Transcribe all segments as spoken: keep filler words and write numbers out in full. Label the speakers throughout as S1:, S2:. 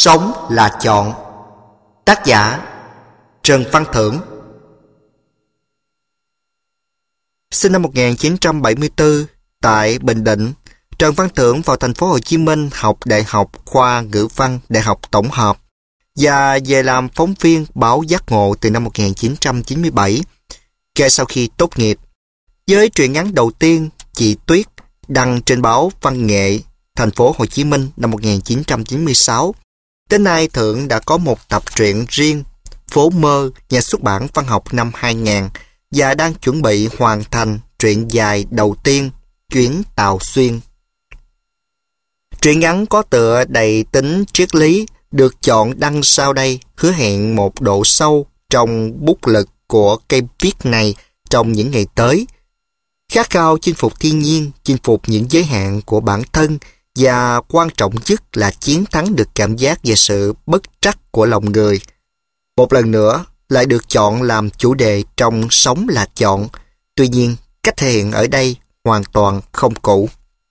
S1: Sống là chọn. Tác giả Trần Văn Thưởng. Sinh năm một nghìn chín trăm bảy mươi tư tại Bình Định, Trần Văn Thưởng vào thành phố Hồ Chí Minh học đại học khoa ngữ văn Đại học Tổng hợp và về làm phóng viên báo Giác Ngộ từ năm một nghìn chín trăm chín mươi bảy. Kể sau khi tốt nghiệp, với truyện ngắn đầu tiên Chị Tuyết đăng trên báo Văn nghệ thành phố Hồ Chí Minh năm một nghìn chín trăm chín mươi sáu, đến nay Thưởng đã có một tập truyện riêng Phố Mơ, nhà xuất bản Văn học năm hai nghìn, và đang chuẩn bị hoàn thành truyện dài đầu tiên Chuyến Tàu Xuyên. Truyện ngắn có tựa đầy tính triết lý được chọn đăng sau đây hứa hẹn một độ sâu trong bút lực của cây viết này trong những ngày tới. Khát khao chinh phục thiên nhiên, chinh phục những giới hạn của bản thân, và quan trọng nhất là chiến thắng được cảm giác về sự bất trắc của lòng người. Một lần nữa lại được chọn làm chủ đề trong Sống là chọn. Tuy nhiên, cách thể hiện ở đây hoàn toàn không cũ.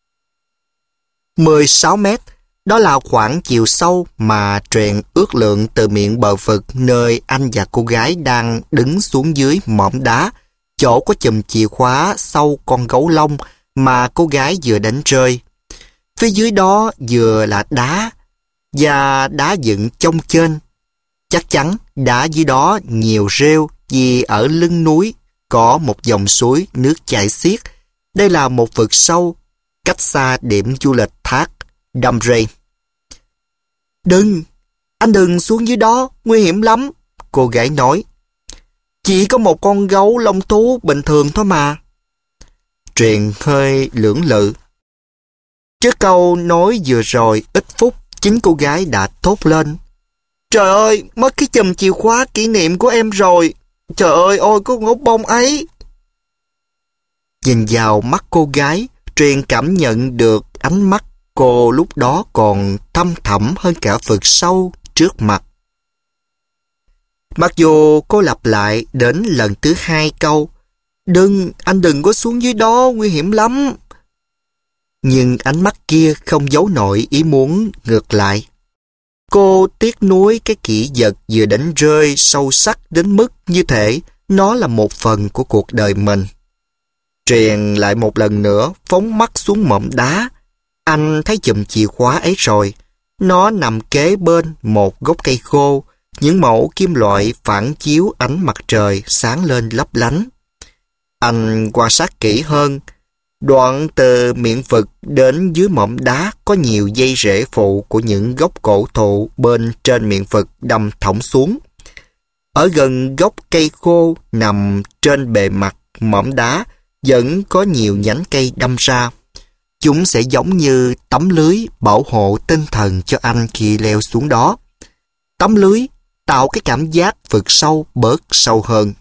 S1: mười sáu mét, đó là khoảng chiều sâu mà truyện ước lượng từ miệng bờ vực nơi anh và cô gái đang đứng xuống dưới mỏm đá, chỗ có chùm chìa khóa sau con gấu lông mà cô gái vừa đánh rơi. Phía dưới đó vừa là đá và đá dựng chông chênh. Chắc chắn đá dưới đó nhiều rêu vì ở lưng núi có một dòng suối nước chảy xiết. Đây là một vực sâu cách xa điểm du lịch thác Đam Rây. Đừng, anh đừng xuống dưới đó, nguy hiểm lắm, cô gái nói. Chỉ có một con gấu lông thú bình thường thôi mà. Truyền hơi lưỡng lự. Trước câu nói vừa rồi ít phút, chính cô gái đã thốt lên. Trời ơi, mất cái chùm chìa khóa kỷ niệm của em rồi. Trời ơi, ôi có ngốc bông ấy. Nhìn vào mắt cô gái, Truyền cảm nhận được ánh mắt cô lúc đó còn thâm thẳm hơn cả vực sâu trước mặt. Mặc dù cô lặp lại đến lần thứ hai câu, đừng, anh đừng có xuống dưới đó, nguy hiểm lắm. Nhưng ánh mắt kia không giấu nổi ý muốn ngược lại. Cô tiếc nuối cái kỷ vật vừa đánh rơi sâu sắc đến mức như thể nó là một phần của cuộc đời mình. Truyền lại một lần nữa phóng mắt xuống mỏm đá. Anh thấy chùm chìa khóa ấy rồi. Nó nằm kế bên một gốc cây khô. Những mẩu kim loại phản chiếu ánh mặt trời sáng lên lấp lánh. Anh quan sát kỹ hơn. Đoạn từ miệng vực đến dưới mỏm đá có nhiều dây rễ phụ của những gốc cổ thụ bên trên miệng vực đâm thõng xuống. Ở gần gốc cây khô nằm trên bề mặt mỏm đá vẫn có nhiều nhánh cây đâm ra. Chúng sẽ giống như tấm lưới bảo hộ tinh thần cho anh khi leo xuống đó. Tấm lưới tạo cái cảm giác vực sâu bớt sâu hơn.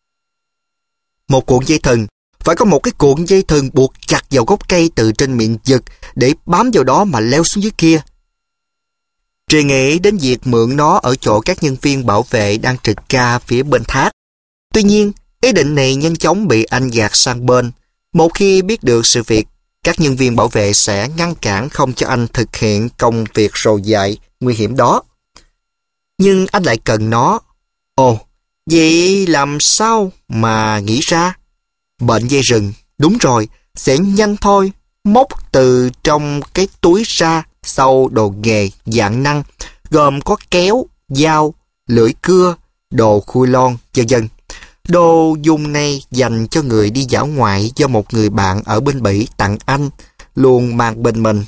S1: Một cuộn dây thừng, phải có một cái cuộn dây thừng buộc chặt vào gốc cây từ trên miệng vực để bám vào đó mà leo xuống dưới kia. Truyền nghĩ đến việc mượn nó ở chỗ các nhân viên bảo vệ đang trực ca phía bên thác. Tuy nhiên, ý định này nhanh chóng bị anh gạt sang bên. Một khi biết được sự việc, các nhân viên bảo vệ sẽ ngăn cản không cho anh thực hiện công việc rồ dại, nguy hiểm đó. Nhưng anh lại cần nó. Ồ, vậy làm sao mà nghĩ ra? Bệnh dây rừng, đúng rồi, sẽ nhanh thôi. Móc từ trong cái túi ra sau đồ nghề dạng năng, gồm có kéo, dao, lưỡi cưa, đồ khui lon, vân vân. Đồ dùng này dành cho người đi dã ngoại do một người bạn ở bên Bỉ tặng anh, luôn mang bên mình.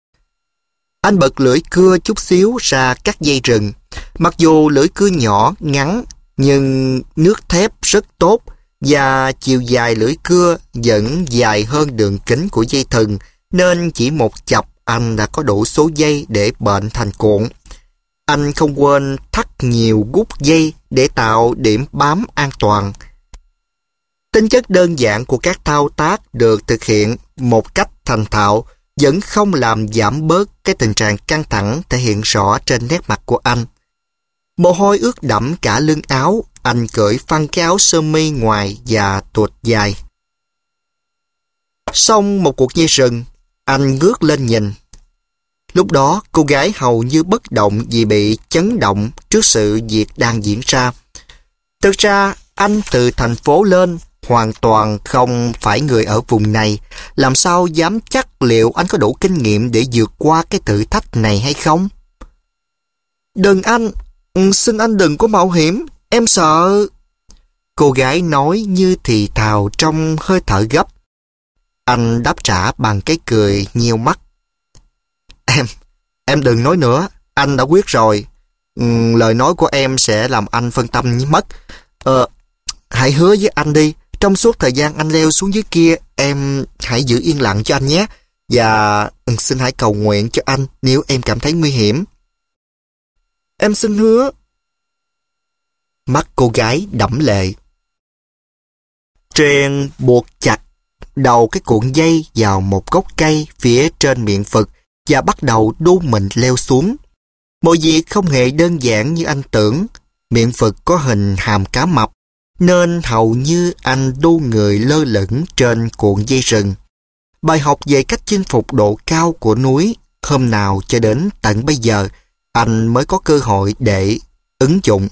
S1: Anh bật lưỡi cưa chút xíu ra cắt dây rừng. Mặc dù lưỡi cưa nhỏ, ngắn, nhưng nước thép rất tốt, và chiều dài lưỡi cưa vẫn dài hơn đường kính của dây thừng, nên chỉ một chập anh đã có đủ số dây để bệnh thành cuộn. Anh không quên thắt nhiều gút dây để tạo điểm bám an toàn. Tính chất đơn giản của các thao tác được thực hiện một cách thành thạo vẫn không làm giảm bớt cái tình trạng căng thẳng thể hiện rõ trên nét mặt của anh. Mồ hôi ướt đẫm cả lưng áo, anh cởi phăng cái áo sơ mi ngoài và tuột dài. Xong một cuộc dây rừng, anh ngước lên nhìn. Lúc đó, cô gái hầu như bất động vì bị chấn động trước sự việc đang diễn ra. Thực ra, anh từ thành phố lên, hoàn toàn không phải người ở vùng này. Làm sao dám chắc liệu anh có đủ kinh nghiệm để vượt qua cái thử thách này hay không? Đừng anh, xin anh đừng có mạo hiểm, em sợ. Cô gái nói như thì thào trong hơi thở gấp. Anh đáp trả bằng cái cười nheo mắt. Em, em đừng nói nữa, anh đã quyết rồi. Ừ, lời nói của em sẽ làm anh phân tâm mất. Ờ, hãy hứa với anh đi, trong suốt thời gian anh leo xuống dưới kia, em hãy giữ yên lặng cho anh nhé. Và ừ, xin hãy cầu nguyện cho anh nếu em cảm thấy nguy hiểm. Em xin hứa. Mắt cô gái đẫm lệ. Tren buộc chặt đầu cái cuộn dây vào một gốc cây phía trên miệng vực và bắt đầu đu mình leo xuống. Mọi việc không hề đơn giản như anh tưởng. Miệng vực có hình hàm cá mập, nên hầu như anh đu người lơ lửng trên cuộn dây rừng. Bài học về cách chinh phục độ cao của núi, hôm nào cho đến tận bây giờ, anh mới có cơ hội để ứng dụng.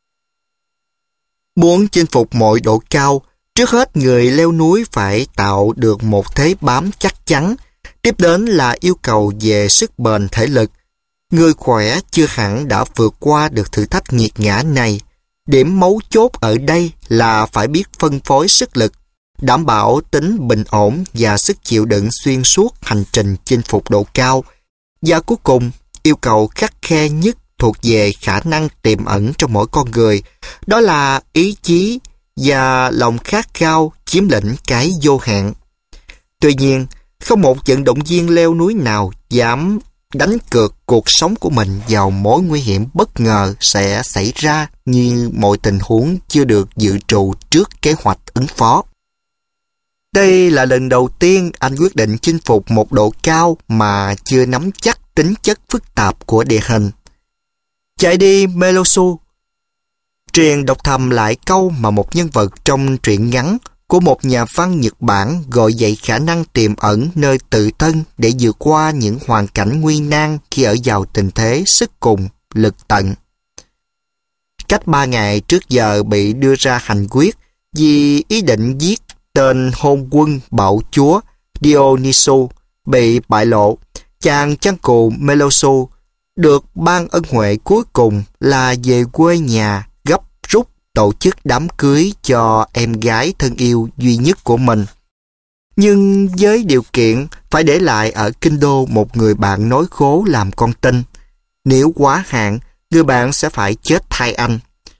S1: Muốn chinh phục mọi độ cao, trước hết người leo núi phải tạo được một thế bám chắc chắn. Tiếp đến là yêu cầu về sức bền thể lực. Người khỏe chưa hẳn đã vượt qua được thử thách nghiệt ngã này. Điểm mấu chốt ở đây là phải biết phân phối sức lực, đảm bảo tính bình ổn và sức chịu đựng xuyên suốt hành trình chinh phục độ cao. Và cuối cùng, yêu cầu khắt khe nhất thuộc về khả năng tiềm ẩn trong mỗi con người, đó là ý chí và lòng khát khao chiếm lĩnh cái vô hạn. Tuy nhiên, không một vận động viên leo núi nào dám đánh cược cuộc sống của mình vào mối nguy hiểm bất ngờ sẽ xảy ra như mọi tình huống chưa được dự trù trước kế hoạch ứng phó. Đây là lần đầu tiên anh quyết định chinh phục một độ cao mà chưa nắm chắc tính chất phức tạp của địa hình. Chạy đi Melosu. Truyền đọc thầm lại câu mà một nhân vật trong truyện ngắn của một nhà văn Nhật Bản gọi dậy khả năng tiềm ẩn nơi tự thân để vượt qua những hoàn cảnh nguy nan khi ở vào tình thế sức cùng, lực tận. Cách ba ngày trước giờ bị đưa ra hành quyết vì ý định giết tên hôn quân bạo chúa Dionysus bị bại lộ, chàng chăn cù Melosu được ban ân huệ cuối cùng là về quê nhà gấp rút tổ chức đám cưới cho em gái thân yêu duy nhất của mình. Nhưng với điều kiện phải để lại ở kinh đô một người bạn nối khố làm con tin. Nếu quá hạn, người bạn sẽ phải chết thay anh.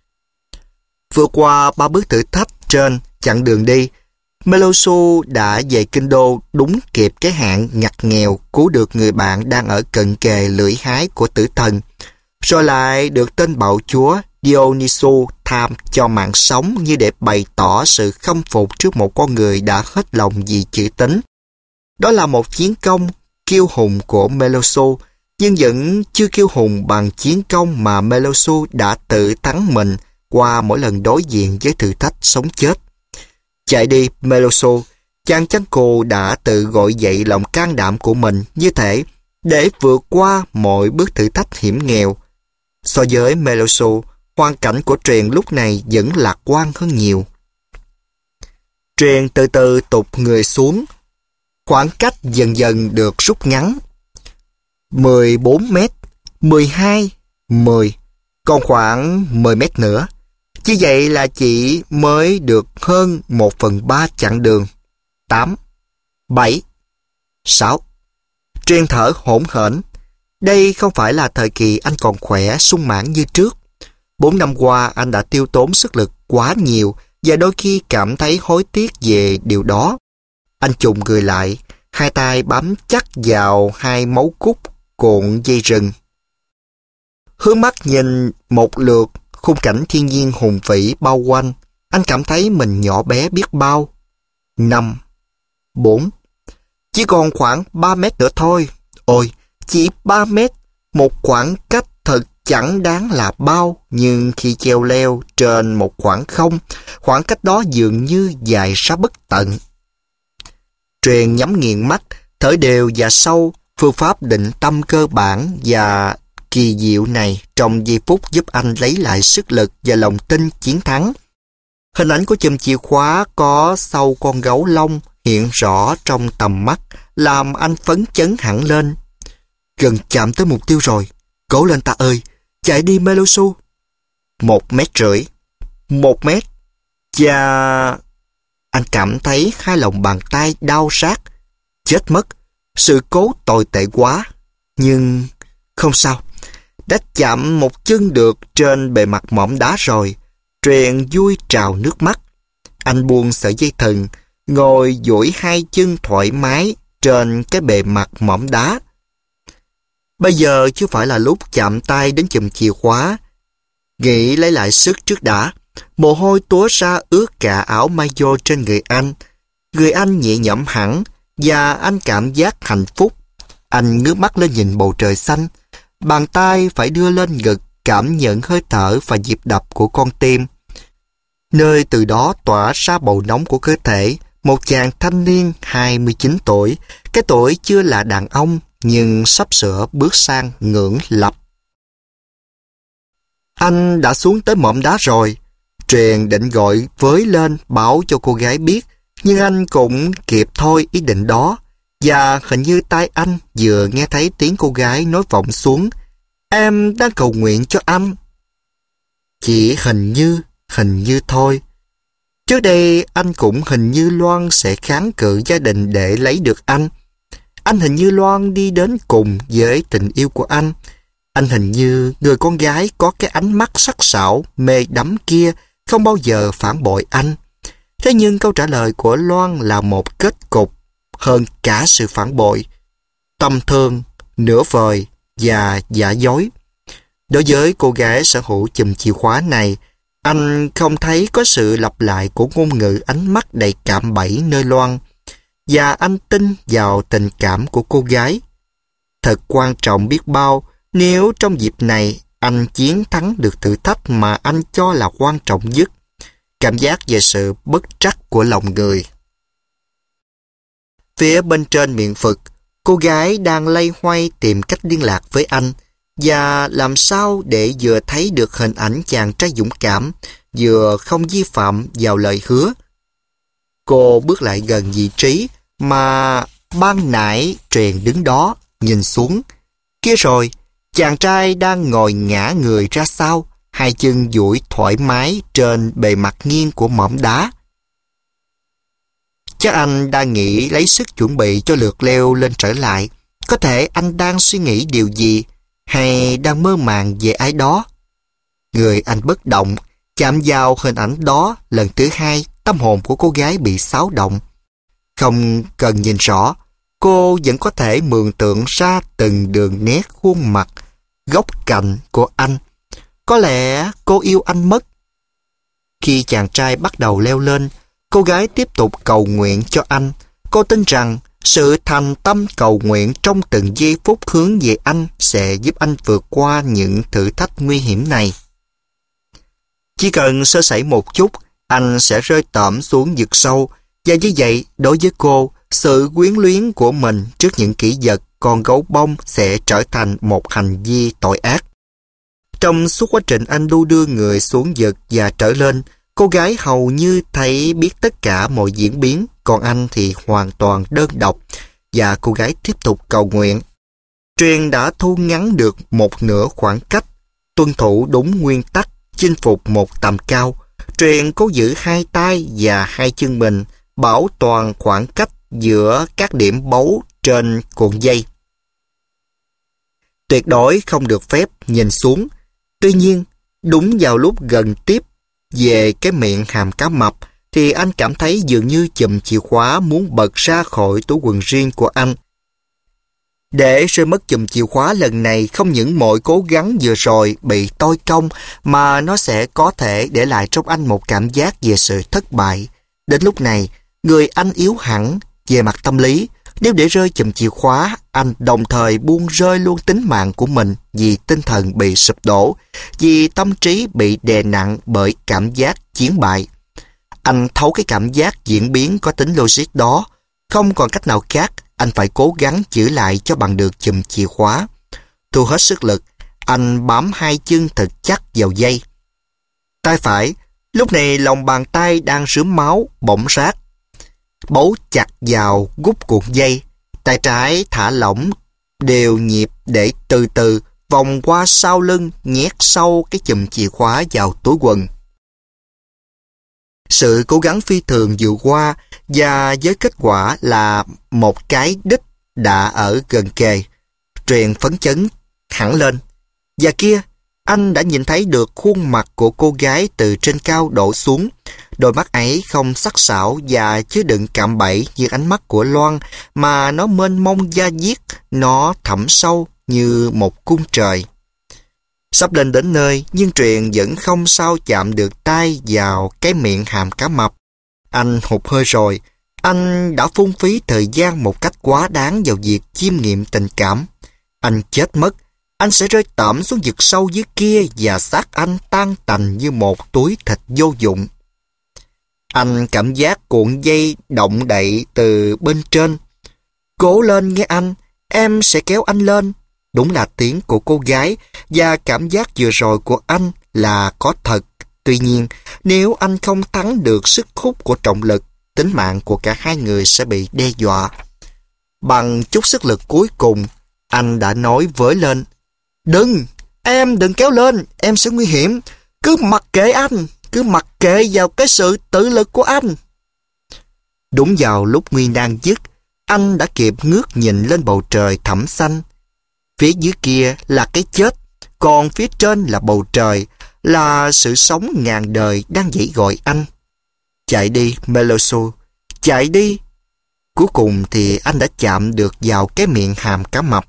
S1: Vượt qua ba bước thử thách trên chặng đường đi, Melosu đã về kinh đô đúng kịp cái hạn ngặt nghèo cứu được người bạn đang ở cận kề lưỡi hái của tử thần, rồi lại được tên bạo chúa Dionysus tham cho mạng sống như để bày tỏ sự khâm phục trước một con người đã hết lòng vì chữ tín. Đó là một chiến công kiêu hùng của Melosu, nhưng vẫn chưa kiêu hùng bằng chiến công mà Melosu đã tự thắng mình qua mỗi lần đối diện với thử thách sống chết. Chạy đi Melosu, chàng chăn cù đã tự gọi dậy lòng can đảm của mình như thể để vượt qua mọi bước thử thách hiểm nghèo. So với Melosu, hoàn cảnh của Truyền lúc này vẫn lạc quan hơn nhiều. Truyền từ từ tụt người xuống, khoảng cách dần dần được rút ngắn. mười bốn mét, mười hai, mười, còn khoảng mười mét nữa. Như vậy là chỉ mới được hơn một phần ba chặng đường. Tám, bảy, sáu. Truyền thở hổn hển. Đây không phải là thời kỳ anh còn khỏe sung mãn như trước. Bốn năm qua anh đã tiêu tốn sức lực quá nhiều và đôi khi cảm thấy hối tiếc về điều đó. Anh chùng người lại, hai tay bám chắc vào hai mấu cúc cuộn dây rừng. Hướng mắt nhìn một lượt khung cảnh thiên nhiên hùng vĩ bao quanh, anh cảm thấy mình nhỏ bé biết bao. Năm, bốn, chỉ còn khoảng ba mét nữa thôi. Ôi, chỉ ba mét, một khoảng cách thật chẳng đáng là bao, nhưng khi treo leo trên một khoảng không, khoảng cách đó dường như dài ra bất tận. Truyền nhắm nghiền mắt, thở đều và sâu, Phương pháp định tâm cơ bản và kỳ diệu này trong giây phút giúp anh lấy lại sức lực và lòng tin chiến thắng. Hình ảnh của chùm chìa khóa có sau con gấu lông hiện rõ trong tầm mắt, làm anh phấn chấn hẳn lên. Gần chạm tới mục tiêu rồi. Cố lên ta ơi, chạy đi Melosu. Một mét rưỡi. Một mét. Và... Anh cảm thấy hai lòng bàn tay đau rát. Chết mất. Sự cố tồi tệ quá. Nhưng... Không sao. Đã chạm một chân được trên bề mặt mỏm đá rồi. Truyền vui trào nước mắt. Anh buông sợi dây thừng, ngồi duỗi hai chân thoải mái trên cái bề mặt mỏm đá. Bây giờ chưa phải là lúc chạm tay đến chùm chìa khóa. Nghĩ lấy lại sức trước đã. Mồ hôi túa ra ướt cả áo maillot trên người anh. Người anh nhẹ nhõm hẳn và anh cảm giác hạnh phúc. Anh ngước mắt lên nhìn bầu trời xanh. Bàn tay phải đưa lên ngực cảm nhận hơi thở và nhịp đập của con tim. Nơi từ đó tỏa ra bầu nóng của cơ thể. Một chàng thanh niên hai mươi chín tuổi. Cái tuổi chưa là đàn ông nhưng sắp sửa bước sang ngưỡng lập. Anh đã xuống tới mỏm đá rồi. Truyền định gọi với lên báo cho cô gái biết, nhưng anh cũng kịp thôi ý định đó. Và hình như tai anh vừa nghe thấy tiếng cô gái nói vọng xuống. Em đang cầu nguyện cho anh. Chỉ hình như, hình như thôi. Trước đây anh cũng hình như Loan sẽ kháng cự gia đình để lấy được anh. Anh hình như Loan đi đến cùng với tình yêu của anh. Anh hình như người con gái có cái ánh mắt sắc sảo, mê đắm kia không bao giờ phản bội anh. Thế nhưng câu trả lời của Loan là một kết cục hơn cả sự phản bội. Tâm thương, nửa vời và giả dối. Đối với cô gái sở hữu chùm chìa khóa này, anh không thấy có sự lặp lại của ngôn ngữ ánh mắt đầy cạm bẫy nơi Loan. Và anh tin vào tình cảm của cô gái. Thật quan trọng biết bao nếu trong dịp này anh chiến thắng được thử thách mà anh cho là quan trọng nhất. Cảm giác về sự bất trắc của lòng người. Phía bên trên miệng vực, cô gái đang loay hoay tìm cách liên lạc với anh và làm sao để vừa thấy được hình ảnh chàng trai dũng cảm, vừa không vi phạm vào lời hứa. Cô bước lại gần vị trí mà ban nãy Truyền đứng đó, nhìn xuống. Kia rồi, chàng trai đang ngồi ngả người ra sau, hai chân duỗi thoải mái trên bề mặt nghiêng của mỏm đá. Chắc anh đang nghĩ lấy sức chuẩn bị cho lượt leo lên trở lại. Có thể anh đang suy nghĩ điều gì, hay đang mơ màng về ai đó. Người anh bất động, chạm vào hình ảnh đó lần thứ hai, tâm hồn của cô gái bị xáo động. Không cần nhìn rõ, cô vẫn có thể mường tượng ra từng đường nét khuôn mặt, góc cạnh của anh. Có lẽ cô yêu anh mất. Khi chàng trai bắt đầu leo lên, cô gái tiếp tục cầu nguyện cho anh. Cô tin rằng sự thành tâm cầu nguyện trong từng giây phút hướng về anh sẽ giúp anh vượt qua những thử thách nguy hiểm này. Chỉ cần sơ sẩy một chút, anh sẽ rơi tởm xuống vực sâu. Và như vậy, đối với cô, sự quyến luyến của mình trước những kỷ vật con gấu bông sẽ trở thành một hành vi tội ác. Trong suốt quá trình anh đu đưa người xuống vực và trở lên, cô gái hầu như thấy biết tất cả mọi diễn biến, còn anh thì hoàn toàn đơn độc, và cô gái tiếp tục cầu nguyện. Truyền đã thu ngắn được một nửa khoảng cách, tuân thủ đúng nguyên tắc, chinh phục một tầm cao. Truyền cố giữ hai tay và hai chân mình, bảo toàn khoảng cách giữa các điểm bấu trên cuộn dây. Tuyệt đối không được phép nhìn xuống. Tuy nhiên, đúng vào lúc gần tiếp về cái miệng hàm cá mập, thì anh cảm thấy dường như chùm chìa khóa muốn bật ra khỏi túi quần riêng của anh. Để rơi mất chùm chìa khóa lần này, không những mọi cố gắng vừa rồi bị toi công, mà nó sẽ có thể để lại trong anh một cảm giác về sự thất bại. Đến lúc này, người anh yếu hẳn về mặt tâm lý. Nếu để rơi chùm chìa khóa, anh đồng thời buông rơi luôn tính mạng của mình vì tinh thần bị sụp đổ, vì tâm trí bị đè nặng bởi cảm giác chiến bại. Anh thấu cái cảm giác diễn biến có tính logic đó. Không còn cách nào khác, anh phải cố gắng giữ lại cho bằng được chùm chìa khóa. Thu hết sức lực, anh bám hai chân thật chắc vào dây. Tay phải, lúc này lòng bàn tay đang rướm máu, bỗng rát. Bấu chặt vào gút cuộn dây, tay trái thả lỏng đều nhịp để từ từ vòng qua sau lưng, nhét sâu cái chùm chìa khóa vào túi quần. Sự cố gắng phi thường vượt qua, và với kết quả là một cái đích đã ở gần kề. Truyền phấn chấn hẳn lên. Và kia, anh đã nhìn thấy được khuôn mặt của cô gái từ trên cao đổ xuống. Đôi mắt ấy không sắc sảo và chứa đựng cạm bẫy như ánh mắt của Loan, mà nó mênh mông da diết, nó thẳm sâu như một cung trời. Sắp lên đến nơi, nhưng Truyền vẫn không sao chạm được tay vào cái miệng hàm cá mập. Anh hụt hơi rồi. Anh đã phung phí thời gian một cách quá đáng vào việc chiêm nghiệm tình cảm. Anh chết mất. Anh sẽ rơi tẩm xuống vực sâu dưới kia và xác anh tan tành như một túi thịt vô dụng. Anh cảm giác cuộn dây động đậy từ bên trên. Cố lên nghe anh, em sẽ kéo anh lên. Đúng là tiếng của cô gái, và cảm giác vừa rồi của anh là có thật. Tuy nhiên, nếu anh không thắng được sức hút của trọng lực, tính mạng của cả hai người sẽ bị đe dọa. Bằng chút sức lực cuối cùng, anh đã nói với lên: "Đừng, em đừng kéo lên, em sẽ nguy hiểm. Cứ mặc kệ anh, cứ mặc kệ vào cái sự tự lực của anh." Đúng vào lúc nguy nan dứt, anh đã kịp ngước nhìn lên bầu trời thẳm xanh. Phía dưới kia là cái chết, còn phía trên là bầu trời, là sự sống ngàn đời đang dãy gọi anh. Chạy đi, Meloso, chạy đi. Cuối cùng thì anh đã chạm được vào cái miệng hàm cá mập.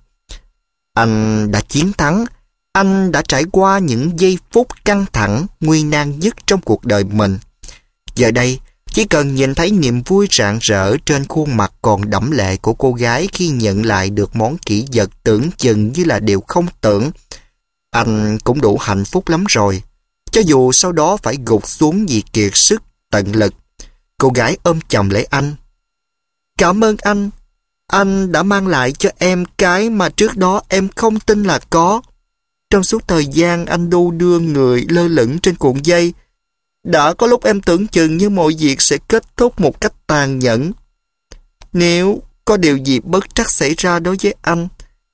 S1: Anh đã chiến thắng. Anh đã trải qua những giây phút căng thẳng, nguy nan nhất trong cuộc đời mình. Giờ đây, chỉ cần nhìn thấy niềm vui rạng rỡ trên khuôn mặt còn đẫm lệ của cô gái khi nhận lại được món kỷ vật tưởng chừng như là điều không tưởng, anh cũng đủ hạnh phúc lắm rồi. Cho dù sau đó phải gục xuống vì kiệt sức, tận lực. Cô gái ôm chầm lấy anh. "Cảm ơn anh. Anh đã mang lại cho em cái mà trước đó em không tin là có. Trong suốt thời gian anh đu đưa người lơ lửng trên cuộn dây, đã có lúc em tưởng chừng như mọi việc sẽ kết thúc một cách tàn nhẫn. Nếu có điều gì bất trắc xảy ra đối với anh,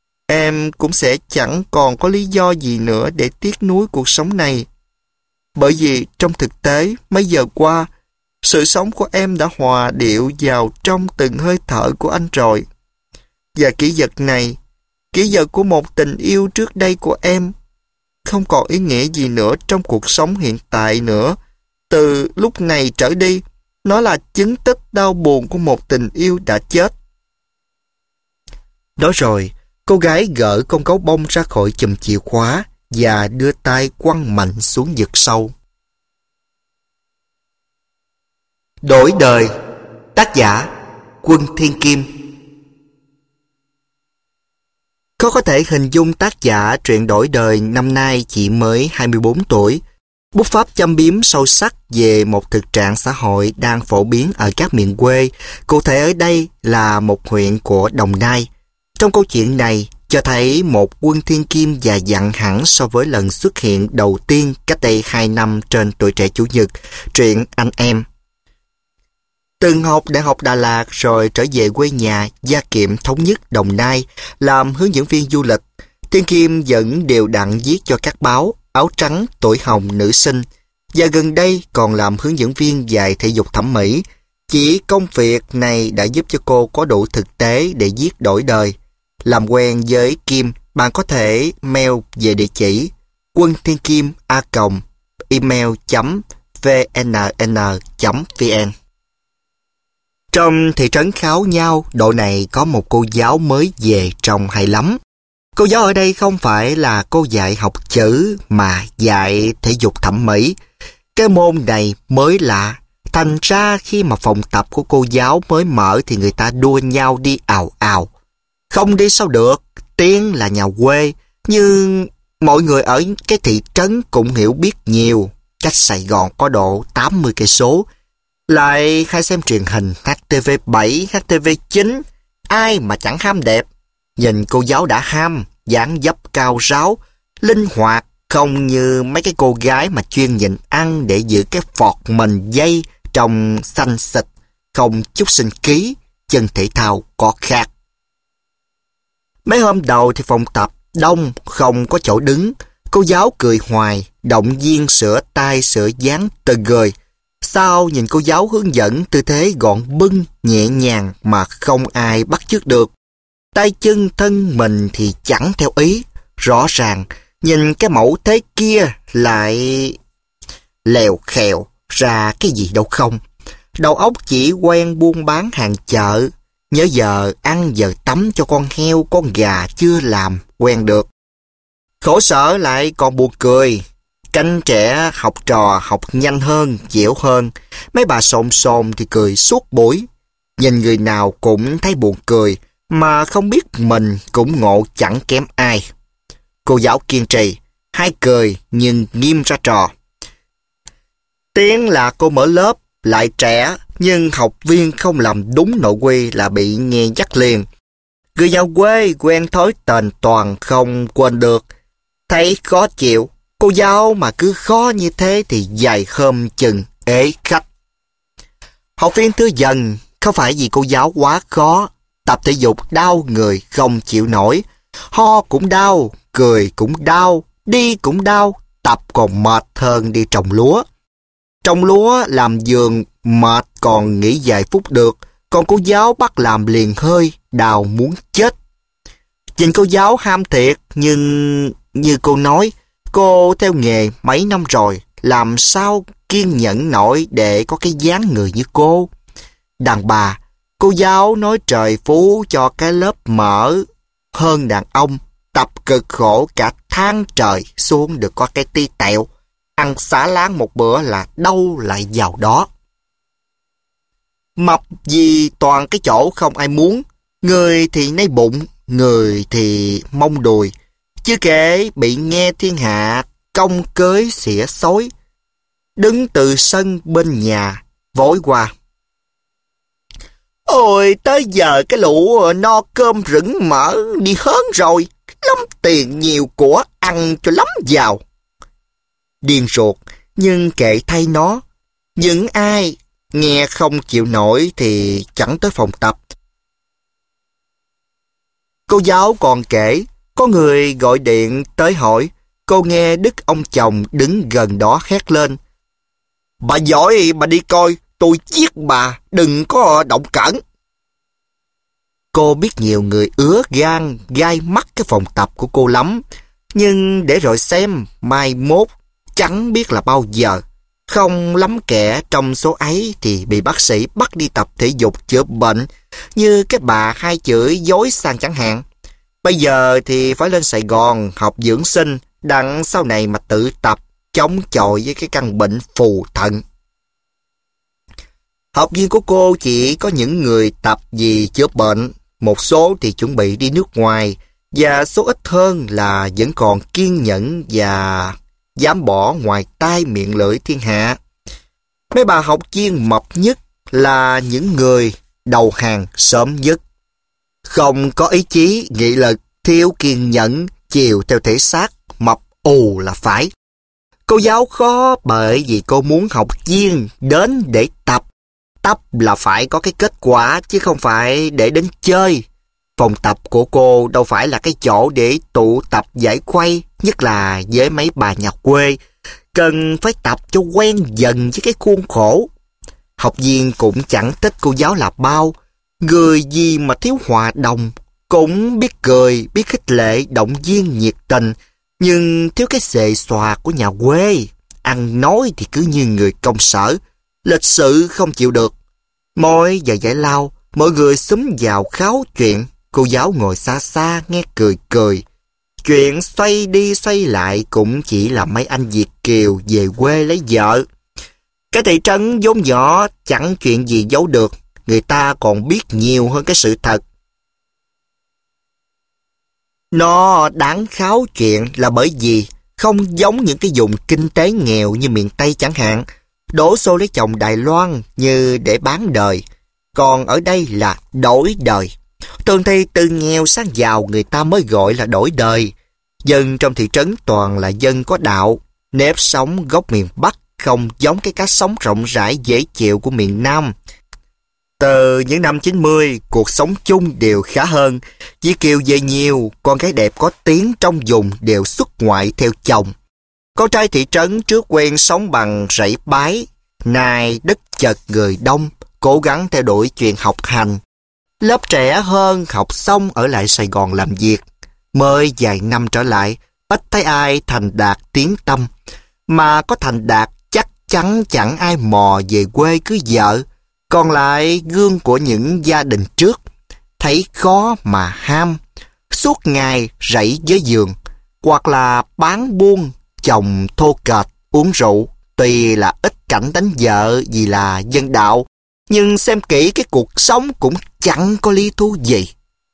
S1: em cũng sẽ chẳng còn có lý do gì nữa để tiếc nuối cuộc sống này. Bởi vì trong thực tế, mấy giờ qua, sự sống của em đã hòa điệu vào trong từng hơi thở của anh rồi. Và kỷ vật này, kỷ vật của một tình yêu trước đây của em, không còn ý nghĩa gì nữa trong cuộc sống hiện tại nữa. Từ lúc này trở đi, nó là chứng tích đau buồn của một tình yêu đã chết." Đó rồi, cô gái gỡ con gấu bông ra khỏi chùm chìa khóa và đưa tay quăng mạnh xuống vực sâu. Đổi đời. Tác giả Quân Thiên Kim. Khó có thể hình dung tác giả truyện Đổi đời năm nay chỉ mới hai mươi bốn tuổi. Bút pháp châm biếm sâu sắc về một thực trạng xã hội đang phổ biến ở các miền quê, cụ thể ở đây là một huyện của Đồng Nai. Trong câu chuyện này cho thấy một Quân Thiên Kim già dặn hẳn so với lần xuất hiện đầu tiên cách đây hai năm trên Tuổi Trẻ Chủ nhật, truyện Anh Em. Từng học Đại học Đà Lạt rồi trở về quê nhà Gia Kiệm Thống Nhất Đồng Nai làm hướng dẫn viên du lịch. Thiên Kim vẫn đều đặn viết cho các báo Áo Trắng, Tuổi Hồng, Nữ Sinh, và gần đây còn làm hướng dẫn viên dạy thể dục thẩm mỹ. Chỉ công việc này đã giúp cho cô có đủ thực tế để viết đổi đời. Làm quen với Kim, bạn có thể mail về địa chỉ quân thiên kim a còng email chấm vnn chấm vn. Trong thị trấn Kháo Nhau, độ này có một cô giáo mới về trông hay lắm. Cô giáo ở đây không phải là cô dạy học chữ mà dạy thể dục thẩm mỹ. Cái môn này mới lạ, thành ra khi mà phòng tập của cô giáo mới mở thì người ta đua nhau đi ào ào. Không đi sao được, Tiên là nhà quê, nhưng mọi người ở cái thị trấn cũng hiểu biết nhiều, cách Sài Gòn có độ tám mươi cây số. Lại hay xem truyền hình hát tê vê bảy, hát tê vê chín, ai mà chẳng ham đẹp. Nhìn cô giáo đã ham, dáng dấp cao ráo, linh hoạt, không như mấy cái cô gái mà chuyên nhịn ăn để giữ cái phọt mình dây trông xanh xịt, không chút sinh khí, chân thể thao có khác. Mấy hôm đầu thì phòng tập đông, không có chỗ đứng. Cô giáo cười hoài, động viên sửa tay sửa dáng tờ gời. Sao nhìn cô giáo hướng dẫn tư thế gọn bưng, nhẹ nhàng mà không ai bắt chước được. Tay chân thân mình thì chẳng theo ý. Rõ ràng, nhìn cái mẫu thế kia lại lèo khèo ra cái gì đâu không. Đầu óc chỉ quen buôn bán hàng chợ. Nhớ giờ ăn giờ tắm cho con heo, con gà chưa làm quen được. Khổ sở lại còn buồn cười. Cánh trẻ học trò học nhanh hơn, dẻo hơn. Mấy bà sồn sồn thì cười suốt buổi. Nhìn người nào cũng thấy buồn cười, mà không biết mình cũng ngộ chẳng kém ai. Cô giáo kiên trì, hay cười nhưng nghiêm ra trò. Tiếng là cô mở lớp, lại trẻ, nhưng học viên không làm đúng nội quy là bị nghe dắt liền. Người nhà quê quen thói tền toàn không quên được. Thấy khó chịu, cô giáo mà cứ khó như thế thì dài hôm chừng ế khách. Học viên thưa dần, không phải vì cô giáo quá khó. Tập thể dục đau người không chịu nổi. Ho cũng đau, cười cũng đau, đi cũng đau, tập còn mệt hơn đi trồng lúa. Trồng lúa làm vườn mệt còn nghỉ vài phút được, còn cô giáo bắt làm liền hơi, đau muốn chết. Nhìn cô giáo ham thiệt, nhưng như cô nói, cô theo nghề mấy năm rồi, làm sao kiên nhẫn nổi để có cái dáng người như cô. Đàn bà, cô giáo nói trời phú cho cái lớp mở hơn đàn ông, tập cực khổ cả tháng trời xuống được có cái ti tẹo, ăn xả láng một bữa là đâu lại vào đó. Mập vì toàn cái chỗ không ai muốn, người thì nấy bụng, người thì mông đùi, chưa kể bị nghe thiên hạ công cới xỉa xối. Đứng từ sân bên nhà vội qua: Ôi, tới giờ cái lũ no cơm rững mỡ đi hớn rồi, lắm tiền nhiều của ăn cho lắm giàu. Điên ruột, nhưng kệ thay nó. Những ai nghe không chịu nổi thì chẳng tới phòng tập. Cô giáo còn kể, có người gọi điện tới hỏi, cô nghe đức ông chồng đứng gần đó hét lên: Bà giỏi bà đi coi, tôi giết bà, đừng có động cẩn. Cô biết nhiều người ứa gan, gai mắt cái phòng tập của cô lắm, nhưng để rồi xem, mai mốt, chẳng biết là bao giờ. Không lắm kẻ trong số ấy thì bị bác sĩ bắt đi tập thể dục chữa bệnh, như cái bà hai chữ dối sang chẳng hạn. Bây giờ thì phải lên Sài Gòn học dưỡng sinh, đặng sau này mà tự tập, chống chọi với cái căn bệnh phù thận. Học viên của cô chỉ có những người tập vì chữa bệnh, một số thì chuẩn bị đi nước ngoài, và số ít hơn là vẫn còn kiên nhẫn và dám bỏ ngoài tai miệng lưỡi thiên hạ. Mấy bà học viên mập nhất là những người đầu hàng sớm nhất. Không có ý chí, nghị lực, thiếu kiên nhẫn, chiều theo thể xác, mập ù là phải. Cô giáo khó bởi vì cô muốn học viên đến để tập. Tập là phải có cái kết quả chứ không phải để đến chơi. Phòng tập của cô đâu phải là cái chỗ để tụ tập giải khuây, nhất là với mấy bà nhà quê. Cần phải tập cho quen dần với cái khuôn khổ. Học viên cũng chẳng thích cô giáo là bao. Người gì mà thiếu hòa đồng, cũng biết cười, biết khích lệ, động viên nhiệt tình, nhưng thiếu cái xề xòa của nhà quê. Ăn nói thì cứ như người công sở, lịch sự không chịu được. Mỗi giờ giải lao, mọi người xúm vào kháo chuyện. Cô giáo ngồi xa xa nghe cười cười. Chuyện xoay đi xoay lại cũng chỉ là mấy anh Việt kiều về quê lấy vợ. Cái thị trấn vốn nhỏ chẳng chuyện gì giấu được. Người ta còn biết nhiều hơn cái sự thật. Nó đáng kháo chuyện là bởi vì không giống những cái vùng kinh tế nghèo như miền Tây chẳng hạn, đổ xô lấy chồng Đài Loan như để bán đời. Còn ở đây là đổi đời. Thường thì từ nghèo sang giàu người ta mới gọi là đổi đời. Dân trong thị trấn toàn là dân có đạo, nếp sống gốc miền Bắc không giống cái cách sống rộng rãi dễ chịu của miền Nam. Từ những năm chín mươi, cuộc sống chung đều khá hơn. Việt kiều về nhiều, con gái đẹp có tiếng trong vùng đều xuất ngoại theo chồng. Con trai thị trấn trước quen sống bằng rẫy bái, nay đất chật người đông, cố gắng theo đuổi chuyện học hành. Lớp trẻ hơn học xong ở lại Sài Gòn làm việc. Mới vài năm trở lại, ít thấy ai thành đạt tiếng tăm. Mà có thành đạt chắc chắn chẳng ai mò về quê cưới vợ. Còn lại gương của những gia đình trước, thấy khó mà ham, suốt ngày rẫy với giường, hoặc là bán buôn, chồng thô kệch, uống rượu. Tuy là ít cảnh đánh vợ vì là dân đạo, nhưng xem kỹ cái cuộc sống cũng chẳng có lý thú gì.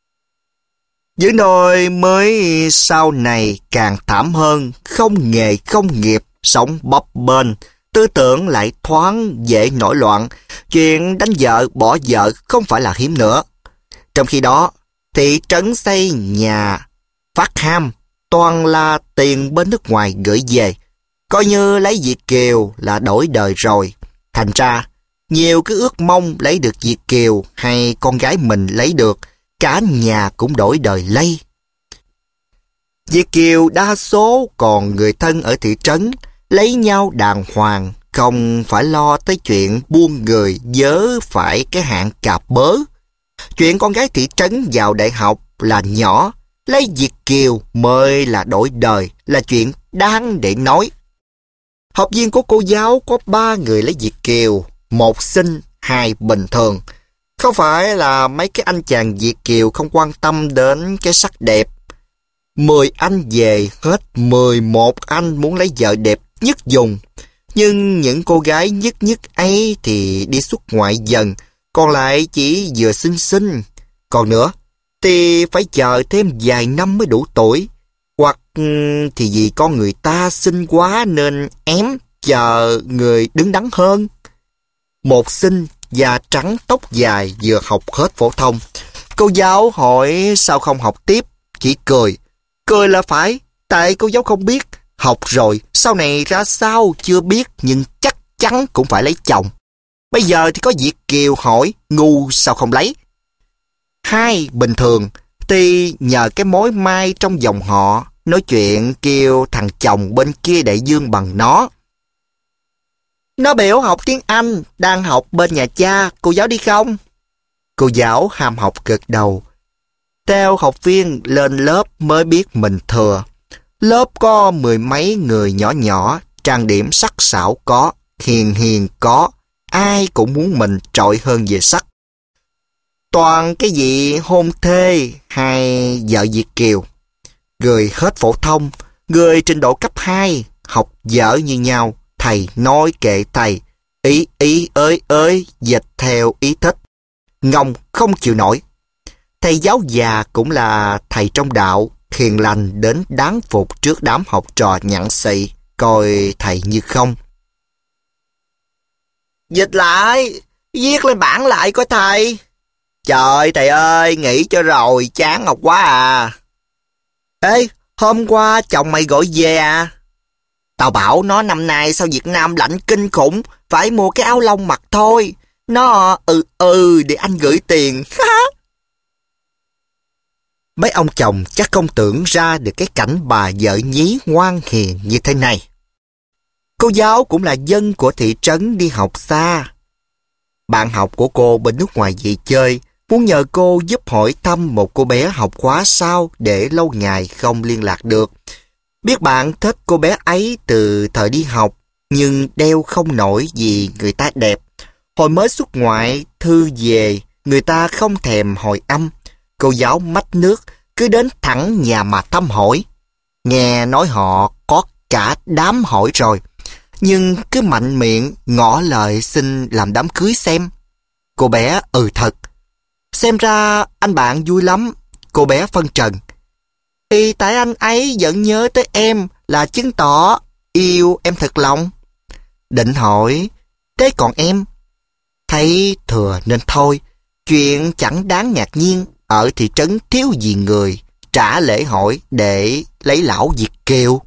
S1: Những nơi mới sau này càng thảm hơn, không nghề không nghiệp, sống bấp bênh, tư tưởng lại thoáng dễ nổi loạn, chuyện đánh vợ bỏ vợ không phải là hiếm nữa. Trong khi đó, thị trấn xây nhà, phát ham, toàn là tiền bên nước ngoài gửi về, coi như lấy Việt kiều là đổi đời rồi. Thành ra, nhiều cái ước mong lấy được Việt kiều hay con gái mình lấy được, cả nhà cũng đổi đời lây. Việt kiều đa số còn người thân ở thị trấn, lấy nhau đàng hoàng, không phải lo tới chuyện buôn người vớ phải cái hạng cạp bớ. Chuyện con gái thị trấn vào đại học là nhỏ, lấy Việt kiều mới là đổi đời, là chuyện đáng để nói. Học viên của cô giáo có ba người lấy Việt kiều, một xinh, hai bình thường. Không phải là mấy cái anh chàng Việt kiều không quan tâm đến cái sắc đẹp. Mười anh về, hết mười một anh muốn lấy vợ đẹp nhất vùng. Nhưng những cô gái nhất nhất ấy thì đi xuất ngoại dần, còn lại chỉ vừa xinh xinh. Còn nữa thì phải chờ thêm vài năm mới đủ tuổi, hoặc thì vì con người ta xinh quá nên ém chờ người đứng đắn hơn. Một xinh da trắng tóc dài vừa học hết phổ thông. Cô giáo hỏi sao không học tiếp, chỉ cười. Cười là phải, tại cô giáo không biết. Học rồi, sau này ra sao chưa biết, nhưng chắc chắn cũng phải lấy chồng. Bây giờ thì có Việt kiều hỏi, ngu sao không lấy. Hai bình thường, thì nhờ cái mối mai trong dòng họ, nói chuyện kêu thằng chồng bên kia đại dương bằng nó. Nó biểu học tiếng Anh, đang học bên nhà cha, cô giáo đi không? Cô giáo ham học gật đầu. Theo học viên lên lớp mới biết mình thừa. Lớp có mười mấy người nhỏ nhỏ, trang điểm sắc sảo có, hiền hiền có, ai cũng muốn mình trội hơn về sắc. Toàn cái gì hôn thê hay vợ Việt kiều. Người hết phổ thông, người trình độ cấp hai, học dở như nhau, thầy nói kệ thầy, ý ý ới ới, dịch theo ý thích. Ngông không chịu nổi. Thầy giáo già cũng là thầy trong đạo, hiền lành đến đáng phục trước đám học trò nhặng xị, coi thầy như không. Dịch lại, viết lên bảng lại coi thầy. Trời thầy ơi, nghỉ cho rồi, chán học quá à. Ê, hôm qua chồng mày gọi về à? Tao bảo nó năm nay sao Việt Nam lạnh kinh khủng, phải mua cái áo lông mặc thôi. Nó ừ ừ để anh gửi tiền. Mấy ông chồng chắc không tưởng ra được cái cảnh bà vợ nhí ngoan hiền như thế này. Cô giáo cũng là dân của thị trấn đi học xa. Bạn học của cô bên nước ngoài về chơi, muốn nhờ cô giúp hỏi thăm một cô bé học khóa sau để lâu ngày không liên lạc được. Biết bạn thích cô bé ấy từ thời đi học, nhưng đeo không nổi vì người ta đẹp. Hồi mới xuất ngoại, thư về, người ta không thèm hồi âm. Cô giáo mách nước, cứ đến thẳng nhà mà thăm hỏi. Nghe nói họ có cả đám hỏi rồi, nhưng cứ mạnh miệng ngỏ lời xin làm đám cưới xem. Cô bé ừ thật. Xem ra anh bạn vui lắm. Cô bé phân trần. Y tại anh ấy vẫn nhớ tới em là chứng tỏ yêu em thật lòng. Định hỏi, thế còn em? Thấy thừa nên thôi, chuyện chẳng đáng ngạc nhiên. ở thị trấn thiếu gì người trả lễ hỏi để lấy lão Việt kiều.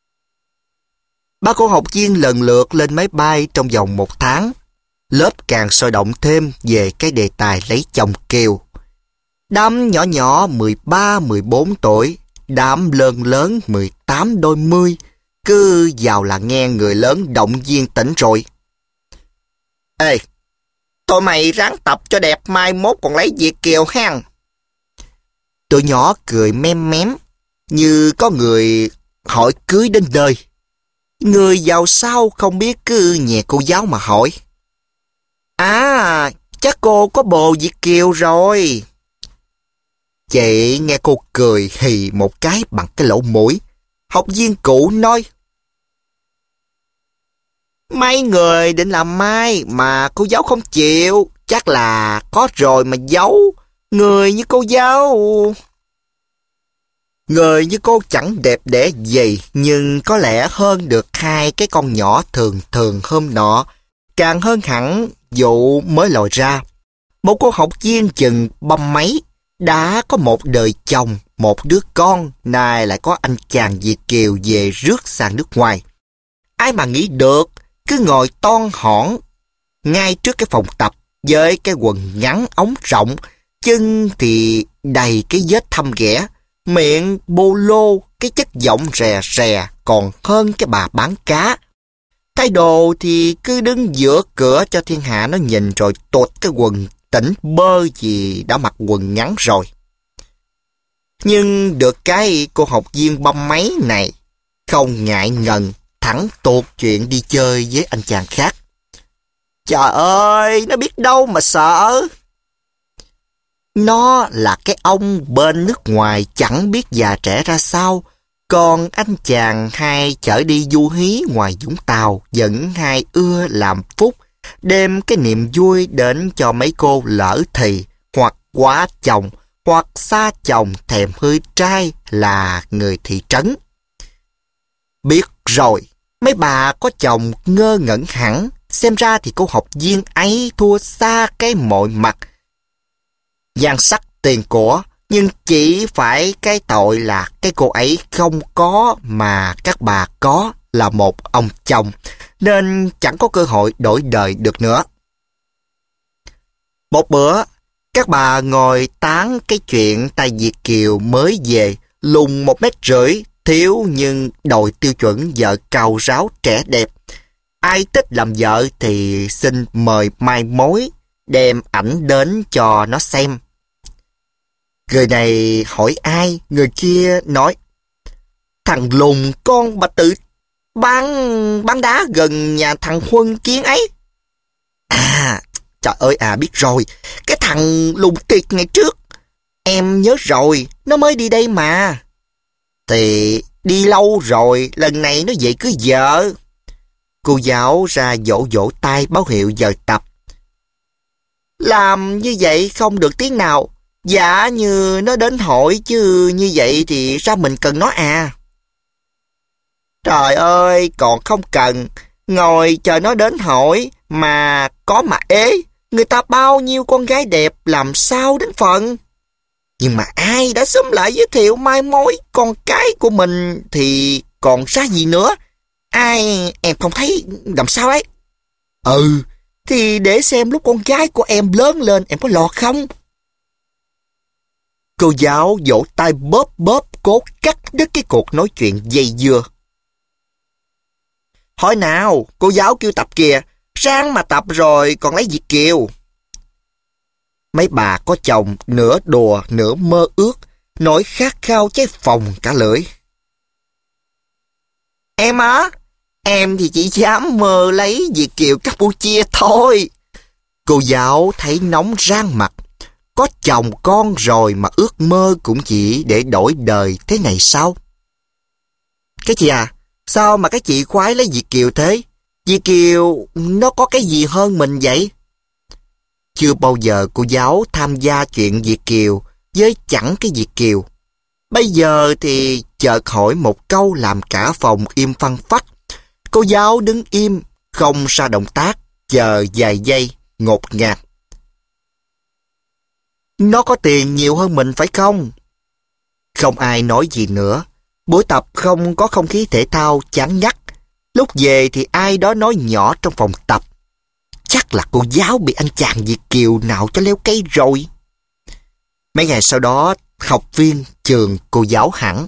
S1: Ba cô học viên lần lượt lên máy bay trong vòng một tháng. Lớp càng sôi động thêm về cái đề tài lấy chồng kiều. Đám nhỏ nhỏ mười ba mười bốn tuổi, đám lớn lớn mười tám đôi mươi, cứ vào là nghe người lớn động viên tỉnh rồi. Ê, tụi mày ráng tập cho đẹp, mai mốt còn lấy Việt kiều hen. Tụi nhỏ cười mem mém, như có người hỏi cưới đến nơi. Người giàu sao không biết cứ nhè cô giáo mà hỏi. À, chắc cô có bồ Việt kiều rồi. Chị nghe cô cười hì một cái bằng cái lỗ mũi. Học viên cũ nói: mấy người định làm mai mà cô giáo không chịu, chắc là có rồi mà giấu. Người như cô giáo... Người như cô chẳng đẹp đẽ gì, nhưng có lẽ hơn được hai cái con nhỏ thường thường hôm nọ, càng hơn hẳn vụ mới lòi ra. Một cô học viên chừng băm mấy, đã có một đời chồng, một đứa con, nay lại có anh chàng Việt kiều về rước sang nước ngoài. Ai mà nghĩ được, cứ ngồi toan hỏn ngay trước cái phòng tập với cái quần ngắn ống rộng, chân thì đầy cái vết thâm ghẻ, miệng bô lô, cái chất giọng rè rè còn hơn cái bà bán cá. Thái độ thì cứ đứng giữa cửa cho thiên hạ nó nhìn rồi tụt cái quần tỉnh bơ gì đã mặc quần ngắn rồi. Nhưng được cái cô học viên băm máy này không ngại ngần, thẳng tuột chuyện đi chơi với anh chàng khác. Trời ơi, nó biết đâu mà sợ. Nó là cái ông bên nước ngoài chẳng biết già trẻ ra sao, còn anh chàng hay chở đi du hí ngoài Vũng Tàu vẫn hay ưa làm phúc, đem cái niềm vui đến cho mấy cô lỡ thì, hoặc quá chồng, hoặc xa chồng thèm hơi trai là người thị trấn. Biết rồi, mấy bà có chồng ngơ ngẩn hẳn, xem ra thì cô học viên ấy thua xa cái mọi mặt. Gian sắc tiền của, nhưng chỉ phải cái tội là cái cô ấy không có mà các bà có là một ông chồng, nên chẳng có cơ hội đổi đời được nữa. Một bữa, các bà ngồi tán cái chuyện tay Việt kiều mới về, lùn một mét rưỡi, thiếu nhưng đòi tiêu chuẩn vợ cào ráo trẻ đẹp. Ai thích làm vợ thì xin mời mai mối, đem ảnh đến cho nó xem. Người này hỏi ai, người kia nói: thằng lùn con bà tự bán bán đá gần nhà thằng Huân Kiến ấy. À, trời ơi à, biết rồi, cái thằng lùn tiệt ngày trước. Em nhớ rồi, nó mới đi đây mà. Thì đi lâu rồi, lần này nó về cưới vợ. Cô giáo ra vỗ vỗ tay báo hiệu giờ tập. Làm như vậy không được tiếng nào. Dạ như nó đến hỏi chứ như vậy thì sao mình cần nó à? Trời ơi, còn không cần. Ngồi chờ nó đến hỏi mà có mà ế. Người ta bao nhiêu con gái đẹp làm sao đến phần. Nhưng mà ai đã xúm lại giới thiệu mai mối con cái của mình thì còn ra gì nữa. Ai em không thấy làm sao ấy. Ừ, thì để xem lúc con gái của em lớn lên em có lọt không. Cô giáo vỗ tay bóp bóp cố cắt đứt cái cuộc nói chuyện dây dưa. Hỏi nào, cô giáo kêu tập kìa, ráng mà tập rồi còn lấy Việt kiều. Mấy bà có chồng nửa đùa nửa mơ ước, nỗi khát khao cháy phòng cả lưỡi. Em á, em thì chỉ dám mơ lấy Việt kiều Campuchia thôi. Cô giáo thấy nóng rang mặt. Có chồng con rồi mà ước mơ cũng chỉ để đổi đời thế này sao? Cái chị à, sao mà cái chị khoái lấy Việt kiều thế? Việt kiều nó có cái gì hơn mình vậy? Chưa bao giờ cô giáo tham gia chuyện Việt kiều với chẳng cái Việt kiều. Bây giờ thì chợt hỏi một câu làm cả phòng im phăng phắc. Cô giáo đứng im, không ra động tác, chờ vài giây, ngột ngạt. Nó có tiền nhiều hơn mình phải không? Không ai nói gì nữa. Buổi tập không có không khí thể thao chán ngắt. Lúc về thì ai đó nói nhỏ trong phòng tập: chắc là cô giáo bị anh chàng Việt kiều nào cho leo cây rồi. Mấy ngày sau đó, học viên trường cô giáo hẳn.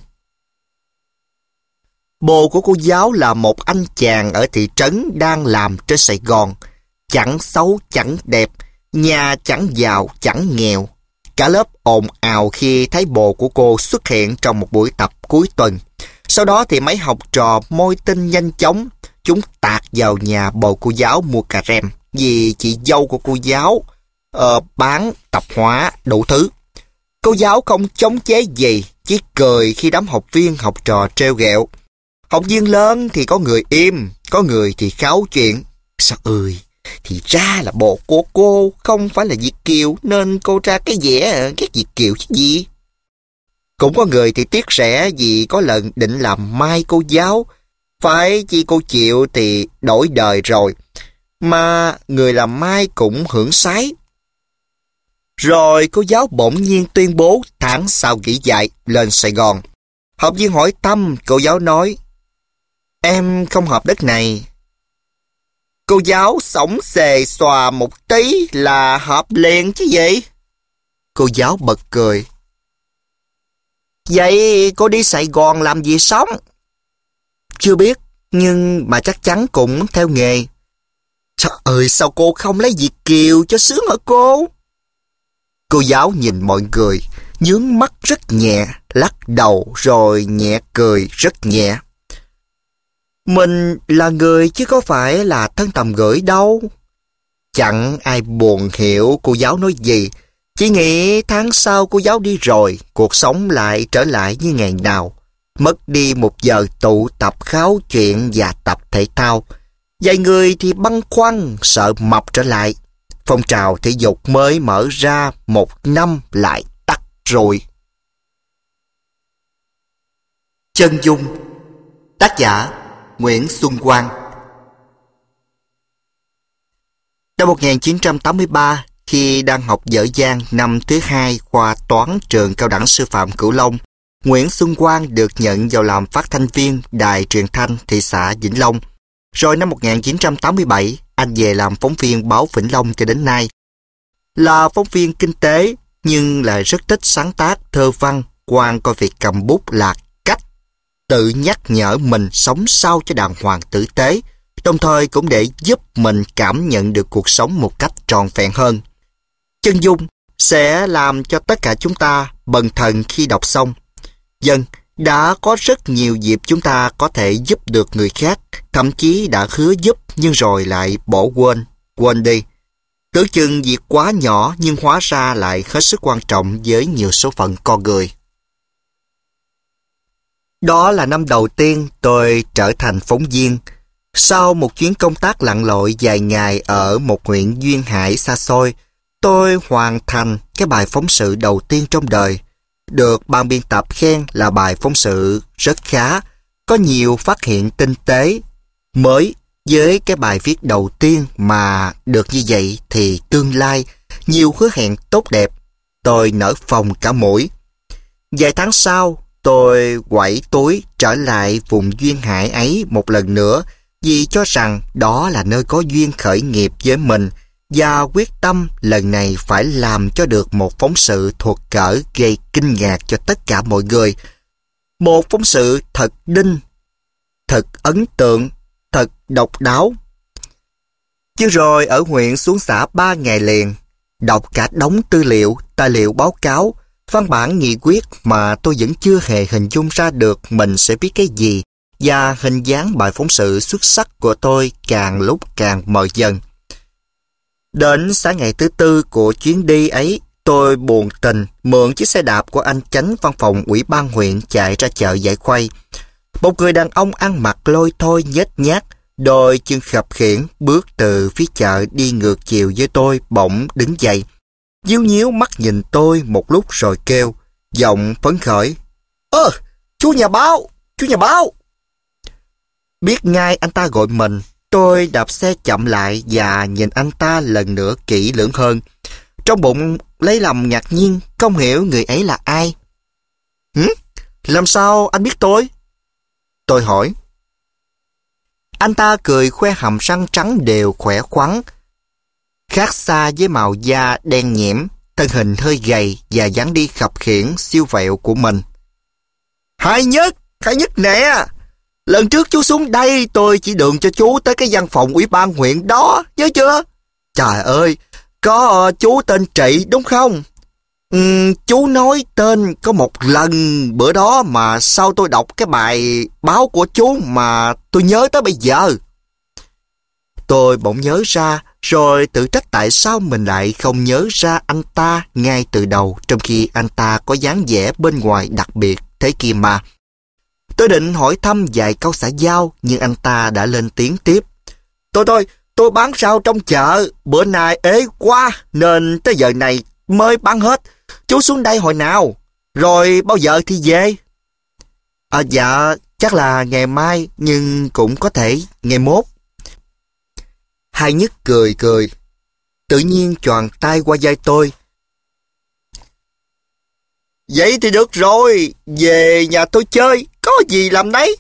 S1: Bồ của cô giáo là một anh chàng ở thị trấn đang làm trên Sài Gòn. Chẳng xấu chẳng đẹp, nhà chẳng giàu chẳng nghèo. Cả lớp ồn ào khi thấy bồ của cô xuất hiện trong một buổi tập cuối tuần. Sau đó thì mấy học trò môi tin nhanh chóng. Chúng tạt vào nhà bồ cô giáo mua cà rem, vì chị dâu của cô giáo uh, bán tạp hóa đủ thứ. Cô giáo không chống chế gì, chỉ cười khi đám học viên học trò trêu ghẹo. Học viên lớn thì có người im, có người thì kháo chuyện. Sao ơi, thì ra là bồ của cô không phải là Việt kiều nên cô ra cái vẻ ghét Việt kiều chứ gì. Cũng có người thì tiếc rẻ vì có lần định làm mai cô giáo. Phải chi cô chịu thì đổi đời rồi. Mà người làm mai cũng hưởng sái. Rồi cô giáo bỗng nhiên tuyên bố tháng sau nghỉ dạy lên Sài Gòn. Học viên hỏi thăm, cô giáo nói: em không hợp đất này. Cô giáo xổng xề xòa một tí là hợp liền chứ gì. Cô giáo bật cười: vậy cô đi Sài Gòn làm gì sống? Chưa biết, nhưng mà chắc chắn cũng theo nghề. Trời ơi, sao cô không lấy Việt kiều cho sướng hả cô? Cô giáo nhìn mọi người, nhướng mắt rất nhẹ, lắc đầu rồi nhẹ cười rất nhẹ. Mình là người chứ có phải là thân tầm gửi đâu. Chẳng ai buồn hiểu cô giáo nói gì. Chỉ nghĩ tháng sau cô giáo đi rồi, cuộc sống lại trở lại như ngày nào. Mất đi một giờ tụ tập kháo chuyện và tập thể thao. Vài người thì băn khoăn sợ mập trở lại. Phong trào thể dục mới mở ra một năm lại tắt rồi. Chân dung. Tác giả Nguyễn Xuân Quang. Năm một nghìn chín trăm tám mươi ba, khi đang học dở dang năm thứ hai khoa toán trường Cao đẳng Sư phạm Cửu Long, Nguyễn Xuân Quang được nhận vào làm phát thanh viên đài truyền thanh thị xã Vĩnh Long. Rồi năm một nghìn chín trăm tám mươi bảy, anh về làm phóng viên báo Vĩnh Long cho đến nay. Là phóng viên kinh tế, nhưng lại rất thích sáng tác thơ văn. Quang coi việc cầm bút là cách tự nhắc nhở mình sống sao cho đàng hoàng tử tế, đồng thời cũng để giúp mình cảm nhận được cuộc sống một cách trọn vẹn hơn. Chân dung sẽ làm cho tất cả chúng ta bần thần khi đọc xong. Dân, đã có rất nhiều dịp chúng ta có thể giúp được người khác, thậm chí đã hứa giúp nhưng rồi lại bỏ quên, quên đi. Tưởng chừng việc quá nhỏ nhưng hóa ra lại hết sức quan trọng với nhiều số phận con người. Đó là năm đầu tiên tôi trở thành phóng viên. Sau một chuyến công tác lặn lội dài ngày ở một huyện duyên hải xa xôi, tôi hoàn thành cái bài phóng sự đầu tiên trong đời. Được ban biên tập khen là bài phóng sự rất khá, có nhiều phát hiện tinh tế, mới. Với cái bài viết đầu tiên mà được như vậy thì tương lai, nhiều hứa hẹn tốt đẹp. Tôi nở phồng cả mũi. Vài tháng sau, tôi quẩy túi trở lại vùng duyên hải ấy một lần nữa vì cho rằng đó là nơi có duyên khởi nghiệp với mình và quyết tâm lần này phải làm cho được một phóng sự thuộc cỡ gây kinh ngạc cho tất cả mọi người. Một phóng sự thật đinh, thật ấn tượng, thật độc đáo. Chứ rồi ở huyện xuống xã ba ngày liền, đọc cả đống tư liệu, tài liệu báo cáo, văn bản nghị quyết mà tôi vẫn chưa hề hình dung ra được mình sẽ viết cái gì, và hình dáng bài phóng sự xuất sắc của tôi càng lúc càng mờ dần. Đến sáng ngày thứ tư của chuyến đi ấy, tôi buồn tình mượn chiếc xe đạp của anh chánh văn phòng ủy ban huyện chạy ra chợ Dại Khoay. Một người đàn ông ăn mặc lôi thôi nhếch nhác, đôi chân khập khiễng bước từ phía chợ đi ngược chiều với tôi bỗng đứng dậy, díu nhíu mắt nhìn tôi một lúc rồi kêu, giọng phấn khởi: Ơ, chú nhà báo, chú nhà báo. Biết ngay anh ta gọi mình, tôi đạp xe chậm lại và nhìn anh ta lần nữa kỹ lưỡng hơn. trong bụng lấy làm ngạc nhiên, không hiểu người ấy là ai. Hử? Làm sao anh biết tôi? Tôi hỏi. Anh ta cười khoe hàm răng trắng đều khỏe khoắn, khác xa với màu da đen nhẽm, thân hình hơi gầy và dáng đi khập khiễng siêu vẹo của mình. Hai Nhất, Hai Nhất nè! Lần trước chú xuống đây tôi chỉ đường cho chú tới cái văn phòng ủy ban huyện đó, nhớ chưa? Trời ơi, có uh, chú tên Trị đúng không? Uhm, chú nói tên có một lần bữa đó mà sao tôi đọc cái bài báo của chú mà tôi nhớ tới bây giờ. Tôi bỗng nhớ ra, rồi tự trách tại sao mình lại không nhớ ra anh ta ngay từ đầu, trong khi anh ta có dáng vẻ bên ngoài đặc biệt thế kia mà. Tôi định hỏi thăm vài câu xã giao, nhưng anh ta đã lên tiếng tiếp. Tôi tôi, tôi bán rau trong chợ, bữa nay ế quá nên tới giờ này mới bán hết. Chú xuống đây hồi nào? Rồi bao giờ thì về? À dạ, chắc là ngày mai, nhưng cũng có thể ngày mốt. Hai Nhất cười cười, tự nhiên choàng tay qua vai tôi. Vậy thì được rồi, về nhà tôi chơi, có gì làm đấy.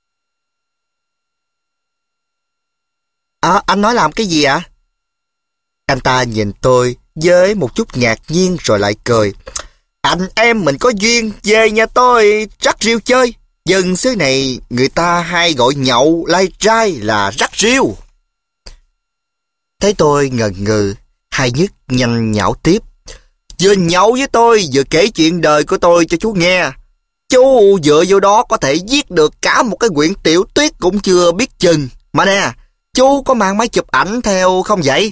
S1: À, anh nói làm cái gì ạ? À? Anh ta nhìn tôi với một chút ngạc nhiên rồi lại cười. Anh em mình có duyên, về nhà tôi rắc rìu chơi. Dân xứ này người ta hay gọi nhậu lai trai là rắc rìu. Thấy tôi ngần ngừ, Hai Nhất nhanh nhảu tiếp. Vừa nhậu với tôi, vừa kể chuyện đời của tôi cho chú nghe. Chú dựa vô đó có thể viết được cả một cái quyển tiểu thuyết cũng chưa biết chừng. Mà nè, chú có mang máy chụp ảnh theo không vậy?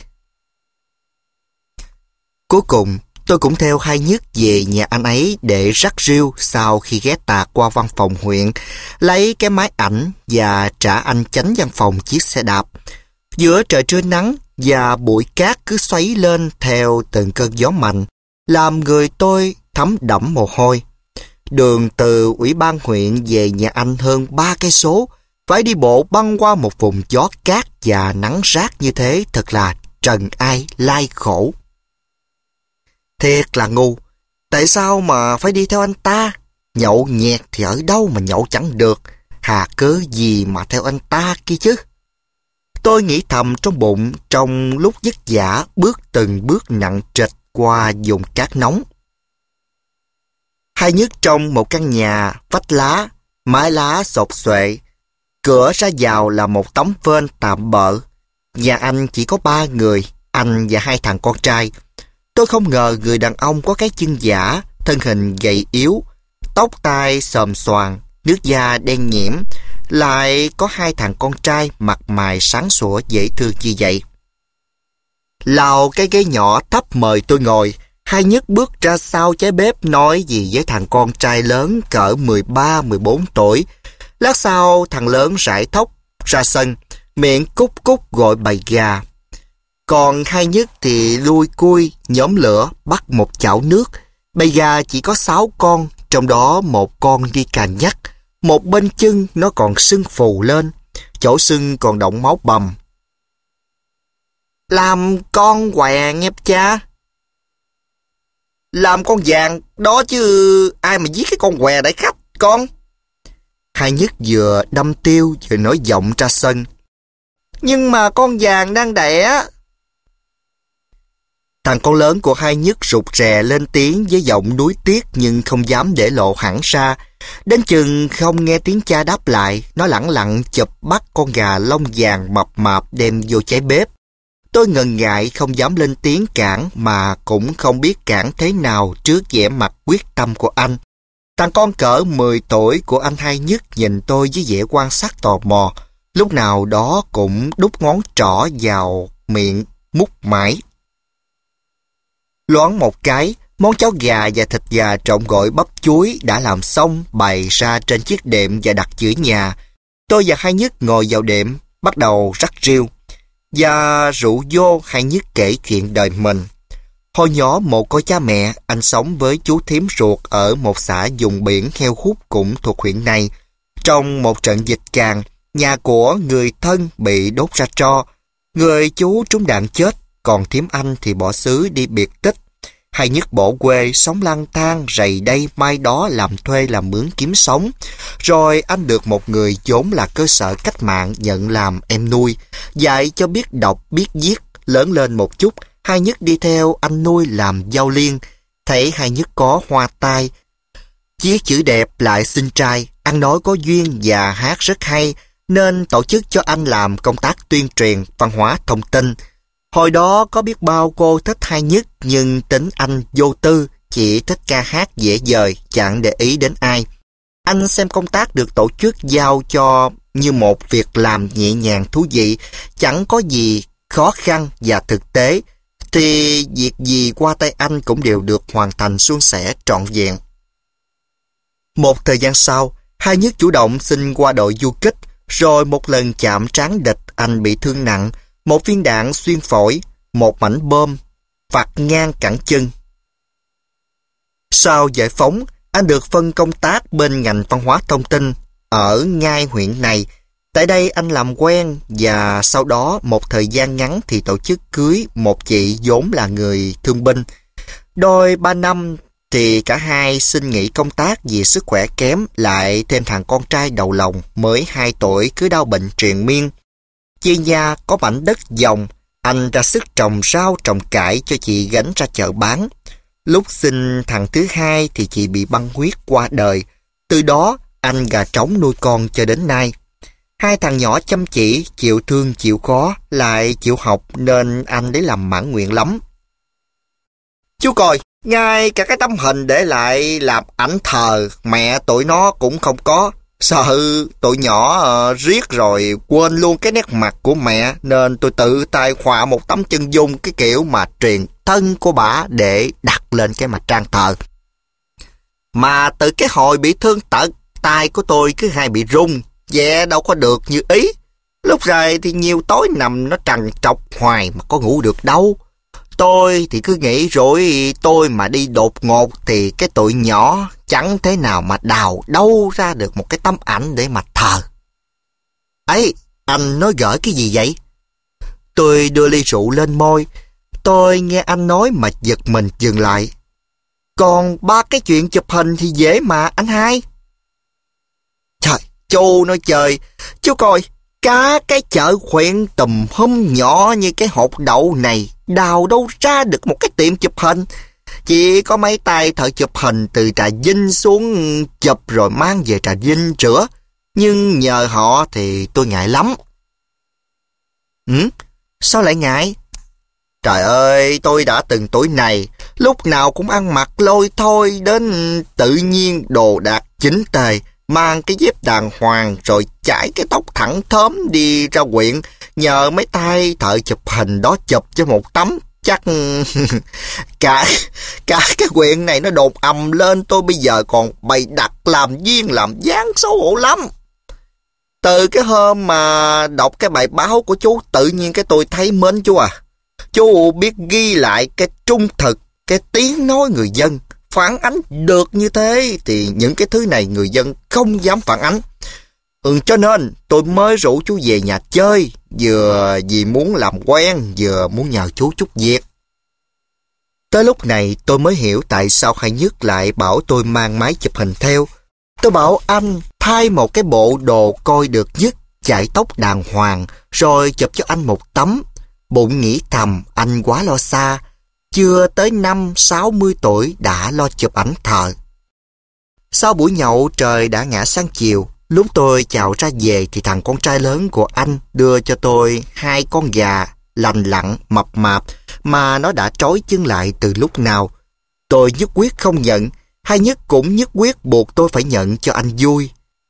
S1: Cuối cùng, tôi cũng theo Hai Nhất về nhà anh ấy để rắc rìu sau khi ghé tạt qua văn phòng huyện, lấy cái máy ảnh và trả anh chánh văn phòng chiếc xe đạp. Giữa trời trưa nắng và bụi cát cứ xoáy lên theo từng cơn gió mạnh, làm người tôi thấm đẫm mồ hôi. Đường từ ủy ban huyện về nhà anh hơn ba cây số, phải đi bộ băng qua một vùng gió cát và nắng rát như thế thật là trần ai lai khổ. Thiệt là ngu, tại sao mà phải đi theo anh ta? Nhậu nhẹt thì ở đâu mà nhậu chẳng được, hà cớ gì mà theo anh ta kia chứ? Tôi nghĩ thầm trong bụng trong lúc vất vả bước từng bước nặng trịch qua vùng cát nóng. Hai Nhất trong một căn nhà vách lá, mái lá xộc xuệ, cửa ra vào là một tấm vên tạm bợ. Nhà anh chỉ có ba người, anh và hai thằng con trai. Tôi không ngờ người đàn ông có cái chân giả, thân hình gầy yếu, tóc tai xồm xoàm, nước da đen nhẽm, lại có hai thằng con trai mặt mày sáng sủa dễ thương như vậy. Lào cái ghế nhỏ thấp mời tôi ngồi, Hai Nhất bước ra sau trái bếp nói gì với thằng con trai lớn cỡ mười ba mười bốn tuổi. Lát sau thằng lớn rải tóc ra sân, miệng cúc cúc gọi bầy gà. Còn Hai Nhất thì lui cui nhóm lửa bắt một chảo nước. Bầy gà chỉ có sáu con, trong đó một con đi cà nhắc, một bên chân nó còn sưng phù lên, chỗ sưng còn đọng máu bầm. Làm con què nghe cha. Làm con vàng đó chứ ai mà giết cái con què để khách con. Hai Nhất vừa đâm tiêu vừa nói giọng ra sân. Nhưng mà con vàng đang đẻ. Thằng con lớn của Hai Nhất rụt rè lên tiếng với giọng nuối tiếc nhưng không dám để lộ hẳn ra. Đến chừng không nghe tiếng cha đáp lại, nó lẳng lặng chụp bắt con gà lông vàng mập mạp đem vô cháy bếp. Tôi ngần ngại không dám lên tiếng cản mà cũng không biết cản thế nào trước vẻ mặt quyết tâm của anh. Thằng con cỡ mười tuổi của anh Hai Nhất nhìn tôi với vẻ quan sát tò mò, lúc nào đó cũng đút ngón trỏ vào miệng mút mãi. Loáng một cái, món cháo gà và thịt gà trộn gỏi bắp chuối đã làm xong bày ra trên chiếc đệm và đặt giữa nhà. Tôi và Hai Nhất ngồi vào đệm, bắt đầu rắc rìu. Và rủ vô Hai Nhất kể chuyện đời mình. Hồi nhỏ một cô cha mẹ, anh sống với chú thím ruột ở một xã vùng biển heo hút cũng thuộc huyện này. Trong một trận dịch càn, nhà của người thân bị đốt ra tro. Người chú trúng đạn chết, còn thím anh thì bỏ xứ đi biệt tích. Hai Nhất bỏ quê, sống lang thang, rầy đây mai đó làm thuê làm mướn kiếm sống. Rồi anh được một người vốn là cơ sở cách mạng nhận làm em nuôi, dạy cho biết đọc, biết viết. Lớn lên một chút, Hai Nhất đi theo anh nuôi làm giao liên. Thấy Hai Nhất có hoa tai, viết chữ đẹp lại xinh trai, ăn nói có duyên và hát rất hay, nên tổ chức cho anh làm công tác tuyên truyền, văn hóa thông tin. Hồi đó có biết bao cô thích Hai Nhất, nhưng tính anh vô tư, chỉ thích ca hát dễ dời, chẳng để ý đến ai. Anh xem công tác được tổ chức giao cho như một việc làm nhẹ nhàng thú vị, chẳng có gì khó khăn và thực tế, thì việc gì qua tay anh cũng đều được hoàn thành suôn sẻ trọn vẹn. Một thời gian sau, Hai Nhất chủ động xin qua đội du kích, rồi một lần chạm trán địch, anh bị thương nặng, một viên đạn xuyên phổi, một mảnh bom vặt ngang cẳng chân. Sau giải phóng, anh được phân công tác bên ngành văn hóa thông tin ở ngay huyện này. Tại đây anh làm quen và sau đó một thời gian ngắn thì tổ chức cưới một chị vốn là người thương binh. Đôi ba năm thì cả hai xin nghỉ công tác vì sức khỏe kém, lại thêm thằng con trai đầu lòng mới hai tuổi cứ đau bệnh triền miên. Chia nhà có mảnh đất dòng, anh ra sức trồng rau trồng cải cho chị gánh ra chợ bán. Lúc sinh thằng thứ hai thì chị bị băng huyết qua đời. Từ đó anh gà trống nuôi con cho đến nay. Hai thằng nhỏ chăm chỉ, chịu thương chịu khó, lại chịu học nên anh lấy làm mãn nguyện lắm. Chú coi, ngay cả cái tấm hình để lại làm ảnh thờ mẹ tụi nó cũng không có. Sợ tụi nhỏ uh, riết rồi quên luôn cái nét mặt của mẹ, nên tôi tự tay họa một tấm chân dung cái kiểu mà truyền thân của bả để đặt lên cái mặt trang thờ. Mà từ cái hồi bị thương tật, tay của tôi cứ hay bị rung, vẽ đâu có được như ý. Lúc rày thì nhiều tối nằm nó trằn trọc hoài mà có ngủ được đâu. Tôi thì cứ nghĩ rồi tôi mà đi đột ngột thì cái tụi nhỏ chẳng thế nào mà đào đâu ra được một cái tấm ảnh để mà thờ. Ấy, anh nói gỡ cái gì vậy? Tôi đưa ly rượu lên môi. Tôi nghe anh nói mà giật mình dừng lại. Còn ba cái chuyện chụp hình thì dễ mà anh hai. Trời, chú nói trời, chú coi, cả cái chợ huyện tùm hum nhỏ như cái hột đậu này đào đâu ra được một cái tiệm chụp hình. Chỉ có mấy tay thợ chụp hình từ Trà Vinh xuống chụp rồi mang về Trà Vinh rửa. Nhưng nhờ họ thì tôi ngại lắm. Ừ? Sao lại ngại? Trời ơi, tôi đã từng tuổi này, lúc nào cũng ăn mặc lôi thôi, đến tự nhiên đồ đạc chỉnh tề, mang cái dép đàng hoàng rồi chải cái tóc thẳng thớm đi ra huyện, nhờ mấy tay thợ chụp hình đó chụp cho một tấm. Chắc cả cả cái huyện này nó đồn ầm lên tôi bây giờ còn bày đặt làm duyên làm dáng xấu hổ lắm. Từ cái hôm mà đọc cái bài báo của chú, tự nhiên cái tôi thấy mến chú à. Chú biết ghi lại cái trung thực, cái tiếng nói người dân, phản ánh được như thế thì những cái thứ này người dân không dám phản ánh. Ừ, cho nên tôi mới rủ chú về nhà chơi, vừa vì muốn làm quen, vừa muốn nhờ chú chút việc. Tới lúc này tôi mới hiểu tại sao Hai Nhất lại bảo tôi mang máy chụp hình theo. Tôi bảo anh thay một cái bộ đồ coi được nhất, chải tóc đàng hoàng, rồi chụp cho anh một tấm. Bụng nghĩ thầm anh quá lo xa, chưa tới năm sáu mươi tuổi đã lo chụp ảnh thờ. Sau buổi nhậu trời đã ngã sang chiều. Lúc tôi chào ra về thì thằng con trai lớn của anh đưa cho tôi hai con gà lành lặn mập mạp mà nó đã trói chân lại từ lúc nào. Tôi nhất quyết không nhận, Hai Nhất cũng nhất quyết buộc tôi phải nhận cho anh vui.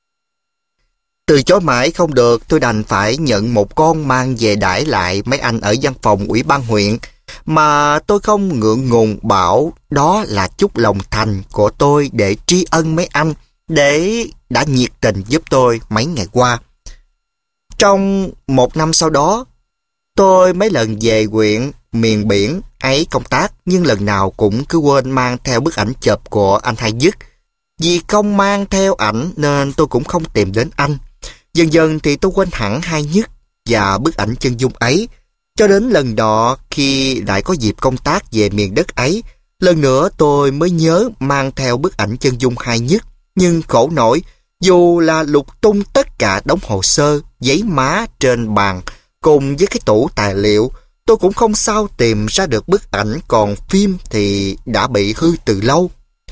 S1: Từ chối mãi không được, tôi đành phải nhận một con mang về đãi lại mấy anh ở văn phòng ủy ban huyện, mà tôi không ngượng ngùng bảo đó là chút lòng thành của tôi để tri ân mấy anh để đã nhiệt tình giúp tôi mấy ngày qua. Trong một năm sau đó, tôi mấy lần về huyện miền biển ấy công tác, nhưng lần nào cũng cứ quên mang theo bức ảnh chụp của anh Hai Nhất. Vì không mang theo ảnh nên tôi cũng không tìm đến anh. Dần dần thì tôi quên hẳn Hai Nhất và bức ảnh chân dung ấy. Cho đến lần đó khi lại có dịp công tác về miền đất ấy, Lần nữa tôi mới nhớ mang theo bức ảnh chân dung Hai Nhất, nhưng khổ nổi, dù là lục tung tất cả đống hồ sơ, giấy má trên bàn, cùng với cái tủ tài liệu, tôi cũng không sao tìm ra được bức ảnh, còn phim thì đã bị hư từ lâu.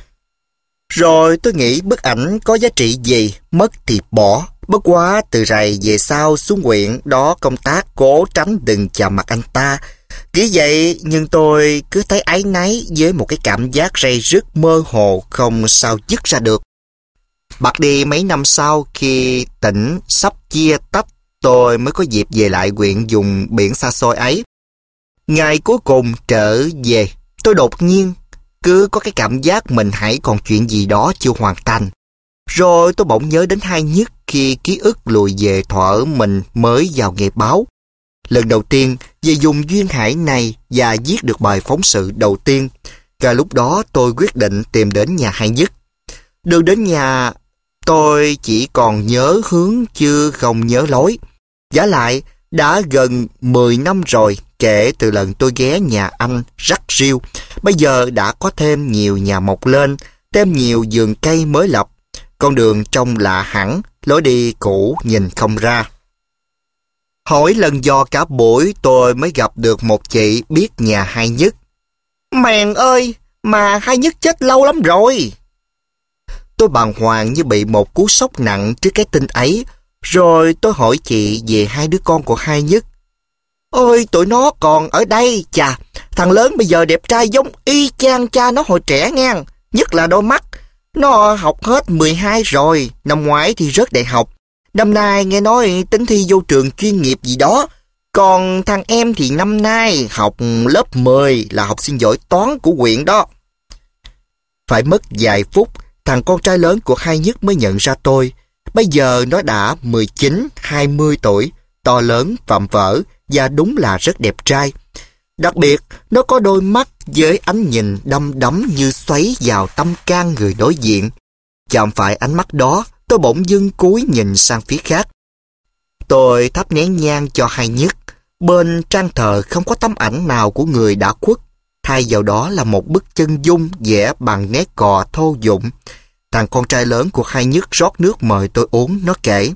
S1: Rồi tôi nghĩ bức ảnh có giá trị gì, mất thì bỏ. Bất quá từ rày về sau xuống huyện đó công tác, cố tránh đừng chào mặt anh ta. Nghĩ vậy nhưng tôi cứ thấy áy náy với một cái cảm giác ray rứt mơ hồ không sao dứt ra được. Bạc đi mấy năm sau, khi tỉnh sắp chia tách, tôi mới có dịp về lại huyện vùng biển xa xôi ấy. Ngày cuối cùng trở về, tôi đột nhiên cứ có cái cảm giác mình hãy còn chuyện gì đó chưa hoàn thành. Rồi tôi bỗng nhớ đến Hai Nhất khi ký ức lùi về thuở mình mới vào nghề báo. Lần đầu tiên về vùng duyên hải này và viết được bài phóng sự đầu tiên. Và lúc đó tôi quyết định tìm đến nhà Hai Nhất. Đường đến nhà tôi chỉ còn nhớ hướng chứ không nhớ lối. Vả lại đã gần mười năm rồi kể từ lần tôi ghé nhà anh rắc rêu. Bây giờ đã có thêm nhiều nhà mọc lên, thêm nhiều vườn cây mới lập. Con đường trông lạ hẳn, lối đi cũ nhìn không ra. Hỏi lần dò cả buổi tôi mới gặp được một chị biết nhà Hai Nhất. Mèn ơi, mà Hai Nhất chết lâu lắm rồi. Tôi bàng hoàng như bị một cú sốc nặng trước cái tin ấy. Rồi tôi hỏi chị về hai đứa con của Hai Nhất. Ôi, tụi nó còn ở đây, chà. Thằng lớn bây giờ đẹp trai giống y chang cha nó hồi trẻ nghe. Nhất là đôi mắt. Nó học hết mười hai rồi, năm ngoái thì rớt đại học. Năm nay nghe nói tính thi vô trường chuyên nghiệp gì đó. Còn thằng em thì năm nay học lớp mười, là học sinh giỏi toán của huyện đó. Phải mất vài phút, thằng con trai lớn của Hai Nhất mới nhận ra tôi. Bây giờ nó đã mười chín, hai mươi tuổi, to lớn, vạm vỡ và đúng là rất đẹp trai. Đặc biệt, nó có đôi mắt với ánh nhìn đăm đắm như xoáy vào tâm can người đối diện. Chạm phải ánh mắt đó, tôi bỗng dưng cúi nhìn sang phía khác. Tôi thắp nén nhang cho Hai Nhất. Bên trang thờ không có tấm ảnh nào của người đã khuất. Thay vào đó là một bức chân dung vẽ bằng nét cọ thô dụng. Thằng con trai lớn của Hai Nhất rót nước mời tôi uống, nó kể.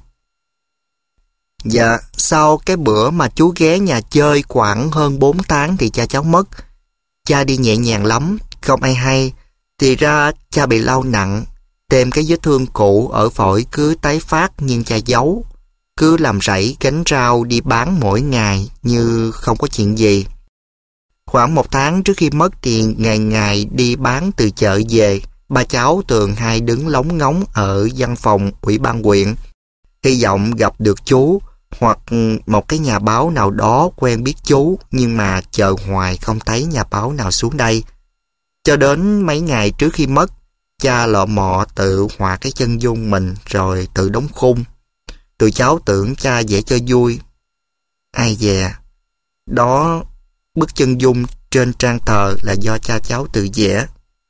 S1: Dạ, sau cái bữa mà chú ghé nhà chơi khoảng hơn bốn tháng thì cha cháu mất. Cha đi nhẹ nhàng lắm, không ai hay. Thì ra cha bị đau nặng, thêm cái vết thương cũ ở phổi cứ tái phát nhưng cha giấu. Cứ làm rẫy gánh rau đi bán mỗi ngày như không có chuyện gì. Khoảng một tháng trước khi mất thì ngày ngày đi bán từ chợ về. Ba cháu thường hay đứng lóng ngóng ở văn phòng ủy ban huyện, hy vọng gặp được chú hoặc một cái nhà báo nào đó quen biết chú, nhưng mà chờ hoài không thấy nhà báo nào xuống đây. Cho đến mấy ngày trước khi mất, cha lọ mọ tự họa cái chân dung mình rồi tự đóng khung. Tụi cháu tưởng cha vẽ cho vui. Ai dè, đó bức chân dung trên trang thờ là do cha cháu tự vẽ.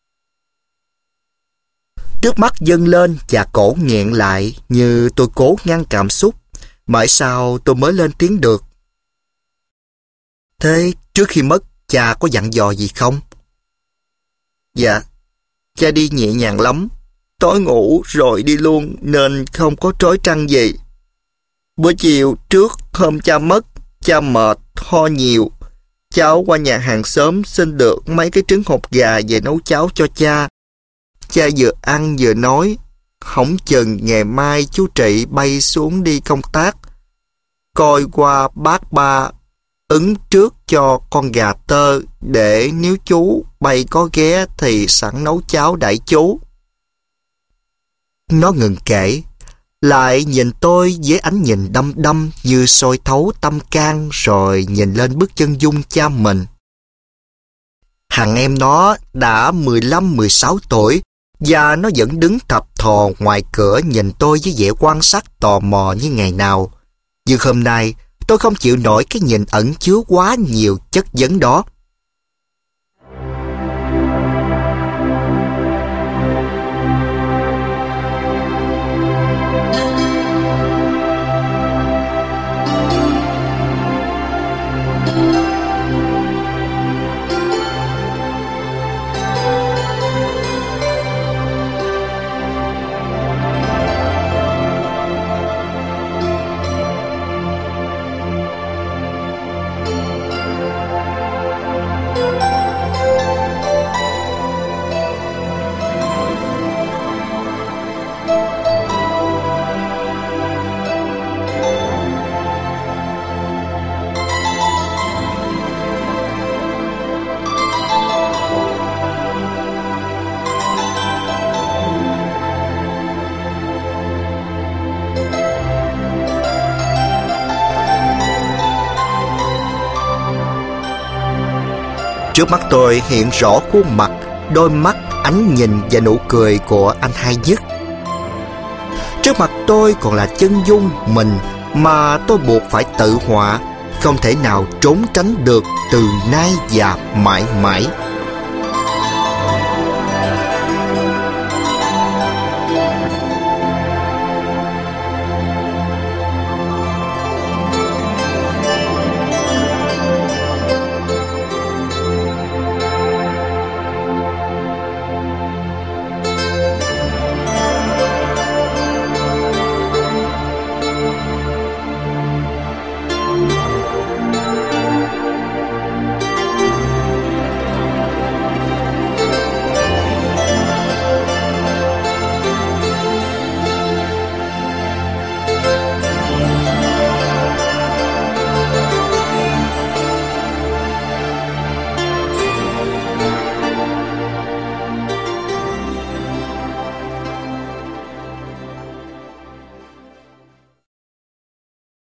S1: Trước mắt dâng lên và cổ nghẹn lại như tôi cố ngăn cảm xúc. Mãi sau tôi mới lên tiếng được. Thế trước khi mất, cha có dặn dò gì không? Dạ, cha đi nhẹ nhàng lắm. Tối ngủ rồi đi luôn nên không có trói trăng gì. Bữa chiều trước hôm cha mất, cha mệt, ho nhiều. Cháu qua nhà hàng xóm xin được mấy cái trứng hột gà về nấu cháo cho cha. Cha vừa ăn vừa nói, hổng chừng ngày mai chú Trị bay xuống đi công tác. Coi qua bác ba ứng trước cho con gà tơ để nếu chú bay có ghé thì sẵn nấu cháo đãi chú. Nó ngừng kể, lại nhìn tôi với ánh nhìn đăm đăm như soi thấu tâm can, rồi nhìn lên bức chân dung cha mình. Thằng em nó đã mười lăm mười sáu tuổi và nó vẫn đứng thập thò ngoài cửa nhìn tôi với vẻ quan sát tò mò như ngày nào. Nhưng hôm nay tôi không chịu nổi cái nhìn ẩn chứa quá nhiều chất vấn đó. Trước mắt tôi hiện rõ khuôn mặt, đôi mắt, ánh nhìn và nụ cười của anh Hai Nhất. Trước mặt tôi còn là chân dung mình mà tôi buộc phải tự họa, không thể nào trốn tránh được từ nay và mãi mãi.